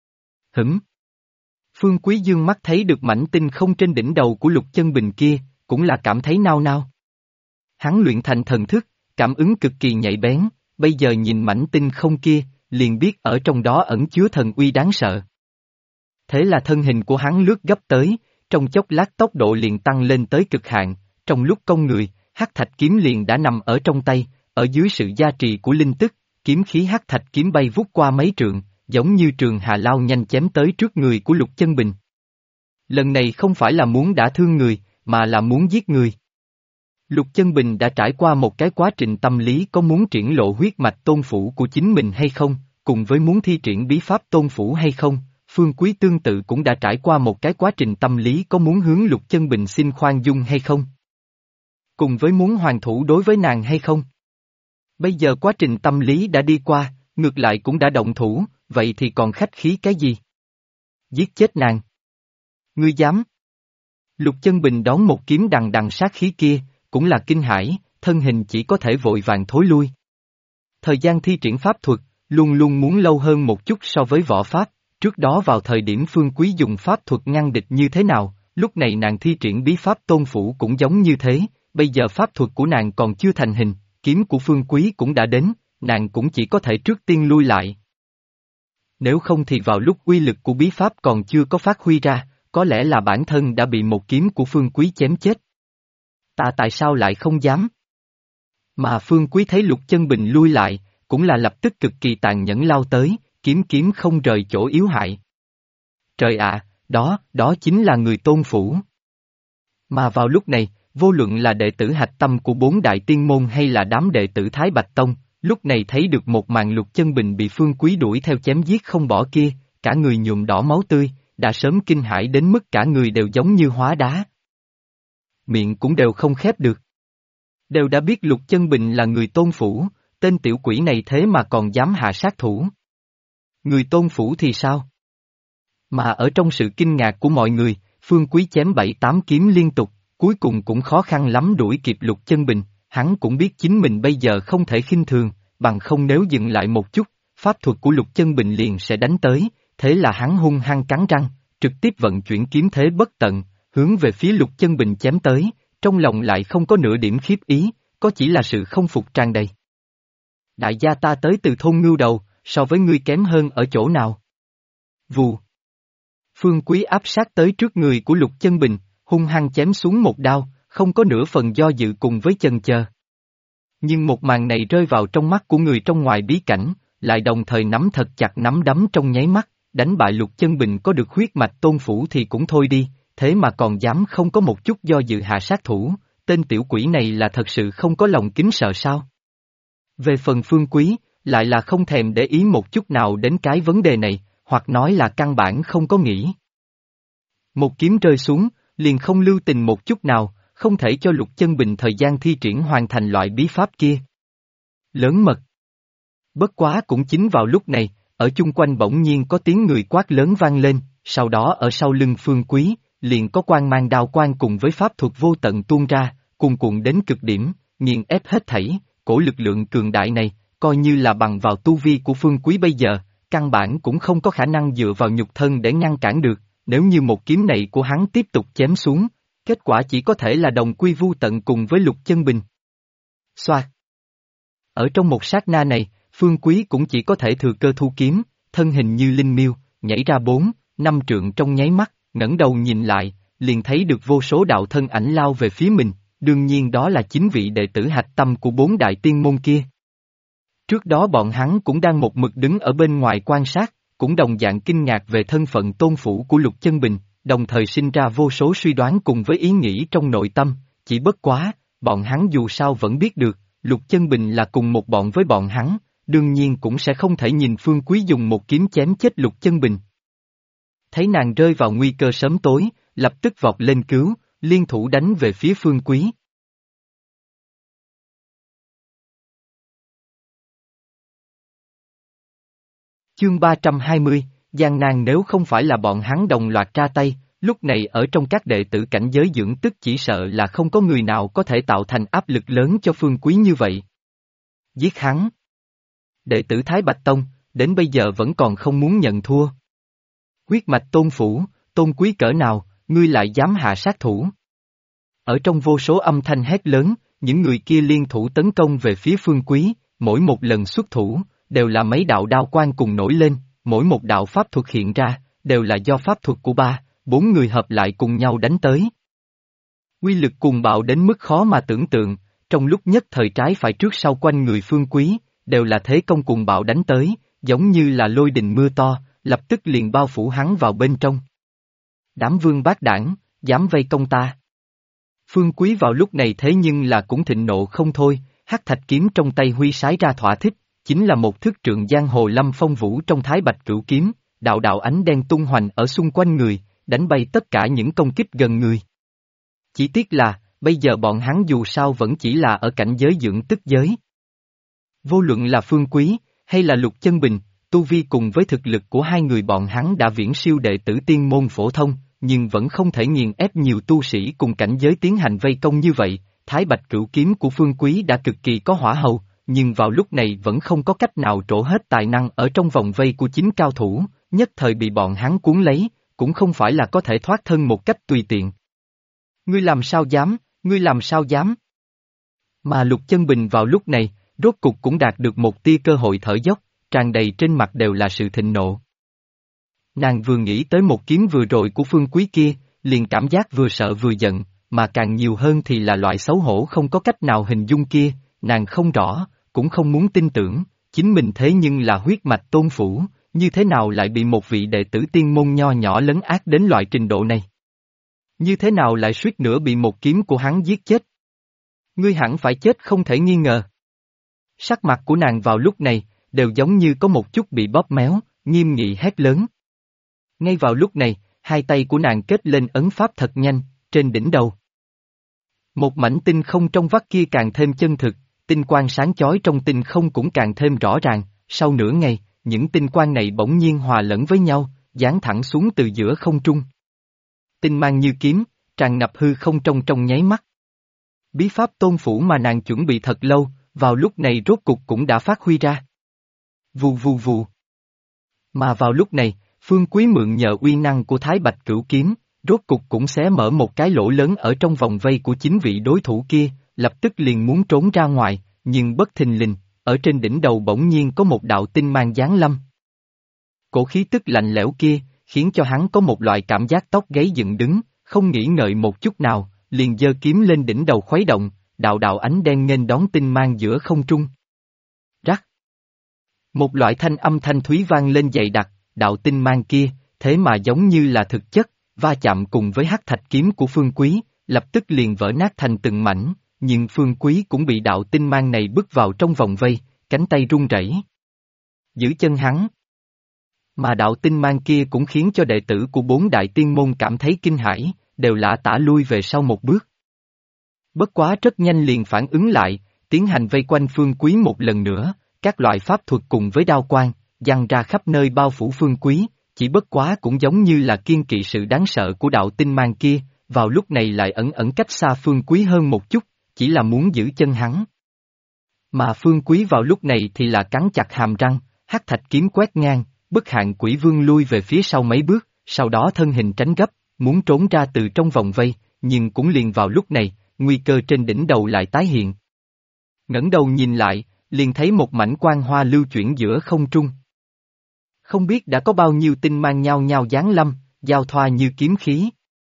Phương Quý dương mắt thấy được mảnh tinh không trên đỉnh đầu của Lục Chân Bình kia, cũng là cảm thấy nao nao. Hắn luyện thành thần thức, cảm ứng cực kỳ nhạy bén, bây giờ nhìn mảnh tinh không kia, liền biết ở trong đó ẩn chứa thần uy đáng sợ. Thế là thân hình của hắn lướt gấp tới, trong chốc lát tốc độ liền tăng lên tới cực hạn, trong lúc cong người, hắc thạch kiếm liền đã nằm ở trong tay, ở dưới sự gia trì của linh tức, kiếm khí hắc thạch kiếm bay vút qua mấy trượng, giống như trường hà lao nhanh chém tới trước người của Lục Chân Bình. Lần này không phải là muốn đả thương người, mà là muốn giết người. Lục Chân Bình đã trải qua một cái quá trình tâm lý có muốn triển lộ huyết mạch tôn phủ của chính mình hay không, cùng với muốn thi triển bí pháp tôn phủ hay không, Phương Quý tương tự cũng đã trải qua một cái quá trình tâm lý có muốn hướng Lục Chân Bình xin khoan dung hay không. Cùng với muốn hoàn thủ đối với nàng hay không. Bây giờ quá trình tâm lý đã đi qua, ngược lại cũng đã động thủ, vậy thì còn khách khí cái gì? Giết chết nàng. Ngươi dám? Lục Chân Bình đón một kiếm đằng đằng sát khí kia, cũng là kinh hãi, thân hình chỉ có thể vội vàng thối lui. Thời gian thi triển pháp thuật, luôn luôn muốn lâu hơn một chút so với võ pháp, trước đó vào thời điểm Phương Quý dùng pháp thuật ngăn địch như thế nào, lúc này nàng thi triển bí pháp tôn phủ cũng giống như thế, bây giờ pháp thuật của nàng còn chưa thành hình, kiếm của Phương Quý cũng đã đến, nàng cũng chỉ có thể trước tiên lui lại. Nếu không thì vào lúc uy lực của bí pháp còn chưa có phát huy ra, có lẽ là bản thân đã bị một kiếm của Phương Quý chém chết. Ta tại sao lại không dám? Mà Phương Quý thấy Lục Chân Bình lui lại, cũng là lập tức cực kỳ tàn nhẫn lao tới, kiếm không rời chỗ yếu hại. Trời ạ, đó chính là người Tôn Phủ. Mà vào lúc này, vô luận là đệ tử hạch tâm của 4 đại tiên môn hay là đám đệ tử Thái Bạch Tông, lúc này thấy được một màn Lục Chân Bình bị Phương Quý đuổi theo chém giết không bỏ kia, cả người nhuộm đỏ máu tươi, đã sớm kinh hãi đến mức cả người đều giống như hóa đá. Miệng cũng đều không khép được. Đều đã biết Lục Chân Bình là người Tôn Phủ, tên tiểu quỷ này thế mà còn dám hạ sát thủ. Người Tôn Phủ thì sao? Mà ở trong sự kinh ngạc của mọi người, Phương Quý chém 7-8 kiếm liên tục, cuối cùng cũng khó khăn lắm đuổi kịp Lục Chân Bình, hắn cũng biết chính mình bây giờ không thể khinh thường, bằng không nếu dừng lại một chút, pháp thuật của Lục Chân Bình liền sẽ đánh tới, thế là hắn hung hăng cắn răng, trực tiếp vận chuyển kiếm thế bất tận, hướng về phía Lục Chân Bình chém tới, trong lòng lại không có nửa điểm khiếp ý, có chỉ là sự không phục tràn đầy. Đại gia ta tới từ thôn Ngưu Đầu, so với ngươi kém hơn ở chỗ nào? Vù. Phương Quý áp sát tới trước người của Lục Chân Bình, hung hăng chém xuống một đao, không có nửa phần do dự cùng với chần chờ. Nhưng một màn này rơi vào trong mắt của người trong ngoài bí cảnh, lại đồng thời nắm thật chặt nắm đấm trong nháy mắt, đánh bại Lục Chân Bình có được huyết mạch Tôn Phủ thì cũng thôi đi, thế mà còn dám không có một chút do dự hạ sát thủ, tên tiểu quỷ này là thật sự không có lòng kính sợ sao? Về phần Phương Quý, lại là không thèm để ý một chút nào đến cái vấn đề này, hoặc nói là căn bản không có nghĩ. Một kiếm rơi xuống, liền không lưu tình một chút nào, không thể cho Lục Chân Bình thời gian thi triển hoàn thành loại bí pháp kia. Lớn mật. Bất quá cũng chính vào lúc này, ở chung quanh bỗng nhiên có tiếng người quát lớn vang lên, sau đó ở sau lưng Phương Quý, liền có quang mang đao quang cùng với pháp thuật vô tận tuôn ra, cuồn cuộn đến cực điểm, nghiền ép hết thảy, cổ lực lượng cường đại này, coi như là bằng vào tu vi của Phương Quý bây giờ, căn bản cũng không có khả năng dựa vào nhục thân để ngăn cản được, nếu như một kiếm này của hắn tiếp tục chém xuống, kết quả chỉ có thể là đồng quy vu tận cùng với Lục Chân Bình. Xoạt. Ở trong một sát na này, Phương Quý cũng chỉ có thể thừa cơ thu kiếm, thân hình như linh miêu, nhảy ra 4-5 trượng trong nháy mắt, ngẩng đầu nhìn lại, liền thấy được vô số đạo thân ảnh lao về phía mình, đương nhiên đó là 9 vị đệ tử hạch tâm của 4 đại tiên môn kia. Trước đó bọn hắn cũng đang một mực đứng ở bên ngoài quan sát, cũng đồng dạng kinh ngạc về thân phận Tôn Phủ của Lục Chân Bình, đồng thời sinh ra vô số suy đoán cùng với ý nghĩ trong nội tâm, chỉ bất quá, bọn hắn dù sao vẫn biết được, Lục Chân Bình là cùng một bọn với bọn hắn, đương nhiên cũng sẽ không thể nhìn Phương Quý dùng một kiếm chém chết Lục Chân Bình. Thấy nàng rơi vào nguy cơ sớm tối, lập tức vọt lên cứu, liên thủ đánh về phía Phương Quý. Chương 320, gian nan nếu không phải là bọn hắn đồng loạt ra tay, lúc này ở trong các đệ tử cảnh giới dưỡng tức chỉ sợ là không có người nào có thể tạo thành áp lực lớn cho Phương Quý như vậy. Giết hắn. Đệ tử Thái Bạch Tông, đến bây giờ vẫn còn không muốn nhận thua. Huyết mạch Tôn Phủ, Tôn Quý cỡ nào, ngươi lại dám hạ sát thủ. Ở trong vô số âm thanh hét lớn, những người kia liên thủ tấn công về phía Phương Quý, mỗi một lần xuất thủ, đều là mấy đạo đao quang cùng nổi lên, mỗi một đạo pháp thuật hiện ra, đều là do pháp thuật của 3-4 người hợp lại cùng nhau đánh tới. Quy lực cuồng bạo đến mức khó mà tưởng tượng, trong lúc nhất thời trái phải trước sau quanh người Phương Quý, đều là thế công cuồng bạo đánh tới, giống như là lôi đình mưa to, lập tức liền bao phủ hắn vào bên trong. Đám vương bát đảng, dám vây công ta. Phương Quý vào lúc này thế nhưng là cũng thịnh nộ không thôi, hắc thạch kiếm trong tay huy sái ra thỏa thích, chính là một thước trượng giang hồ lâm phong vũ trong thái bạch cửu kiếm, đạo đạo ánh đen tung hoành ở xung quanh người, đánh bay tất cả những công kích gần người. Chỉ tiếc là, bây giờ bọn hắn dù sao vẫn chỉ là ở cảnh giới dưỡng tức giới. Vô luận là Phương Quý, hay là Lục Chân Bình, tu vi cùng với thực lực của hai người bọn hắn đã viễn siêu đệ tử tiên môn phổ thông, nhưng vẫn không thể nghiền ép nhiều tu sĩ cùng cảnh giới tiến hành vây công như vậy, thái bạch cửu kiếm của Phương Quý đã cực kỳ có hỏa hầu, nhưng vào lúc này vẫn không có cách nào trổ hết tài năng ở trong vòng vây của chính cao thủ, nhất thời bị bọn hắn cuốn lấy, cũng không phải là có thể thoát thân một cách tùy tiện. Ngươi làm sao dám, ngươi làm sao dám? Mà Lục Chân Bình vào lúc này, rốt cục cũng đạt được một tia cơ hội thở dốc, tràn đầy trên mặt đều là sự thịnh nộ. Nàng vừa nghĩ tới một kiếm vừa rồi của Phương Quý kia, liền cảm giác vừa sợ vừa giận, mà càng nhiều hơn thì là loại xấu hổ không có cách nào hình dung kia, nàng không rõ, cũng không muốn tin tưởng, chính mình thế nhưng là huyết mạch Tôn Phủ, như thế nào lại bị một vị đệ tử tiên môn nho nhỏ lấn át đến loại trình độ này? Như thế nào lại suýt nữa bị một kiếm của hắn giết chết? Ngươi hẳn phải chết không thể nghi ngờ. Sắc mặt của nàng vào lúc này, đều giống như có một chút bị bóp méo, nghiêm nghị hét lớn. Ngay vào lúc này, hai tay của nàng kết lên ấn pháp thật nhanh, trên đỉnh đầu. Một mảnh tinh không trong vắt kia càng thêm chân thực, tinh quang sáng chói trong tinh không cũng càng thêm rõ ràng, sau nửa ngày, những tinh quang này bỗng nhiên hòa lẫn với nhau, giáng thẳng xuống từ giữa không trung. Tinh mang như kiếm, tràn ngập hư không trong nháy mắt. Bí pháp Tôn Phủ mà nàng chuẩn bị thật lâu, vào lúc này rốt cục cũng đã phát huy ra. Vù vù vù. Mà vào lúc này, Phương Quý mượn nhờ uy năng của Thái Bạch Cửu Kiếm, rốt cục cũng xé mở một cái lỗ lớn ở trong vòng vây của chính vị đối thủ kia, lập tức liền muốn trốn ra ngoài, nhưng bất thình lình, ở trên đỉnh đầu bỗng nhiên có một đạo tinh mang giáng lâm. Cổ khí tức lạnh lẽo kia, khiến cho hắn có một loại cảm giác tóc gáy dựng đứng, không nghĩ ngợi một chút nào, liền giơ kiếm lên đỉnh đầu khuấy động, đạo đạo ánh đen nghênh đón tinh mang giữa không trung. Rắc. Một loại thanh âm thanh thúy vang lên dày đặc, đạo tinh mang kia, thế mà giống như là thực chất, va chạm cùng với hắc thạch kiếm của Phương Quý, lập tức liền vỡ nát thành từng mảnh, nhưng Phương Quý cũng bị đạo tinh mang này bước vào trong vòng vây, cánh tay run rẩy. Giữ chân hắn. Mà đạo tinh mang kia cũng khiến cho đệ tử của bốn đại tiên môn cảm thấy kinh hãi, đều lả tả lui về sau một bước. Bất quá rất nhanh liền phản ứng lại, tiến hành vây quanh Phương Quý một lần nữa, các loại pháp thuật cùng với đao quang, giăng ra khắp nơi bao phủ Phương Quý, chỉ bất quá cũng giống như là kiên kỵ sự đáng sợ của đạo tinh mang kia, vào lúc này lại ẩn ẩn cách xa Phương Quý hơn một chút, chỉ là muốn giữ chân hắn. Mà Phương Quý vào lúc này thì là cắn chặt hàm răng, hắc thạch kiếm quét ngang, bức hạn quỷ vương lui về phía sau mấy bước, sau đó thân hình tránh gấp, muốn trốn ra từ trong vòng vây, nhưng cũng liền vào lúc này, nguy cơ trên đỉnh đầu lại tái hiện. Ngẩng đầu nhìn lại, liền thấy một mảnh quang hoa lưu chuyển giữa không trung. Không biết đã có bao nhiêu tinh mang nhau nhau giáng lâm, giao thoa như kiếm khí.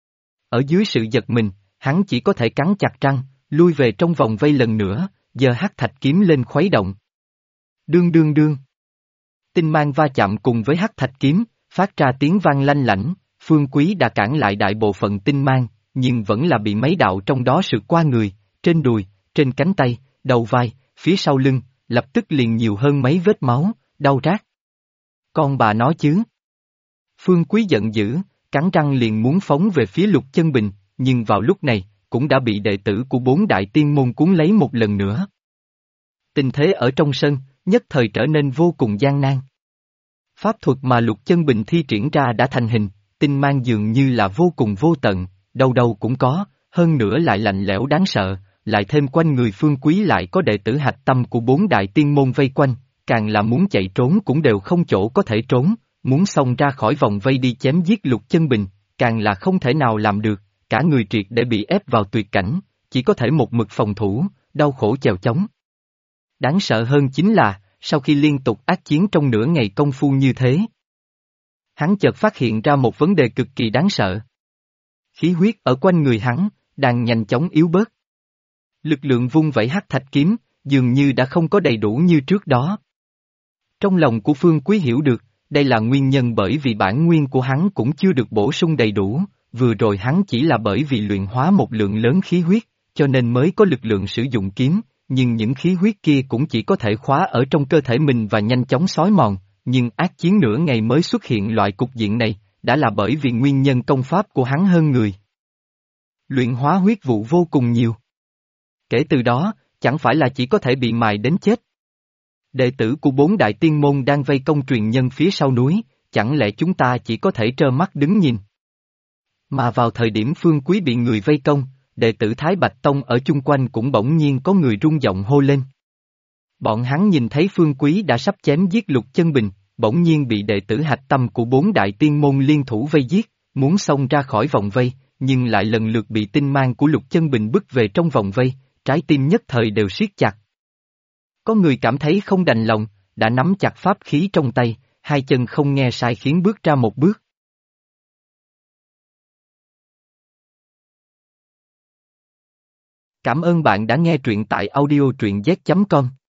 Ở dưới sự giật mình, hắn chỉ có thể cắn chặt răng, lui về trong vòng vây lần nữa, giơ hắc thạch kiếm lên khuấy động. Đương đương đương. Tinh mang va chạm cùng với hắc thạch kiếm, phát ra tiếng vang lanh lảnh, Phương Quý đã cản lại đại bộ phận tinh mang, nhưng vẫn là bị mấy đạo trong đó sượt qua người, trên đùi, trên cánh tay, đầu vai, phía sau lưng, lập tức liền nhiều hơn mấy vết máu, đau rát. Con bà nói chứ. Phương Quý giận dữ, cắn răng liền muốn phóng về phía Lục Chân Bình, nhưng vào lúc này, cũng đã bị đệ tử của bốn đại tiên môn cuốn lấy một lần nữa. Tình thế ở trong sân, nhất thời trở nên vô cùng gian nan. Pháp thuật mà Lục Chân Bình thi triển ra đã thành hình, tinh mang dường như là vô cùng vô tận, đâu đâu cũng có, hơn nữa lại lạnh lẽo đáng sợ, lại thêm quanh người Phương Quý lại có đệ tử hạch tâm của bốn đại tiên môn vây quanh, càng là muốn chạy trốn cũng đều không chỗ có thể trốn, muốn xông ra khỏi vòng vây đi chém giết Lục Chân Bình, càng là không thể nào làm được, cả người triệt để bị ép vào tuyệt cảnh, chỉ có thể một mực phòng thủ, đau khổ chèo chống. Đáng sợ hơn chính là, sau khi liên tục ác chiến trong nửa ngày công phu như thế, hắn chợt phát hiện ra một vấn đề cực kỳ đáng sợ. Khí huyết ở quanh người hắn, đang nhanh chóng yếu bớt. Lực lượng vung vẩy hắc thạch kiếm, dường như đã không có đầy đủ như trước đó. Trong lòng của Phương Quý hiểu được, đây là nguyên nhân bởi vì bản nguyên của hắn cũng chưa được bổ sung đầy đủ, vừa rồi hắn chỉ là bởi vì luyện hóa một lượng lớn khí huyết, cho nên mới có lực lượng sử dụng kiếm, nhưng những khí huyết kia cũng chỉ có thể khóa ở trong cơ thể mình và nhanh chóng xói mòn, nhưng ác chiến nửa ngày mới xuất hiện loại cục diện này, đã là bởi vì nguyên nhân công pháp của hắn hơn người. Luyện hóa huyết vụ vô cùng nhiều. Kể từ đó, chẳng phải là chỉ có thể bị mài đến chết. Đệ tử của bốn đại tiên môn đang vây công truyền nhân phía sau núi, chẳng lẽ chúng ta chỉ có thể trơ mắt đứng nhìn? Mà vào thời điểm Phương Quý bị người vây công, đệ tử Thái Bạch Tông ở chung quanh cũng bỗng nhiên có người rung giọng hô lên. Bọn hắn nhìn thấy Phương Quý đã sắp chém giết Lục Chân Bình, bỗng nhiên bị đệ tử hạch tâm của bốn đại tiên môn liên thủ vây giết, muốn xông ra khỏi vòng vây, nhưng lại lần lượt bị tinh mang của Lục Chân Bình bức về trong vòng vây, trái tim nhất thời đều siết chặt. Có người cảm thấy không đành lòng, đã nắm chặt pháp khí trong tay, hai chân không nghe sai khiến bước ra một bước. Cảm ơn bạn đã nghe truyện tại audio truyện z.com.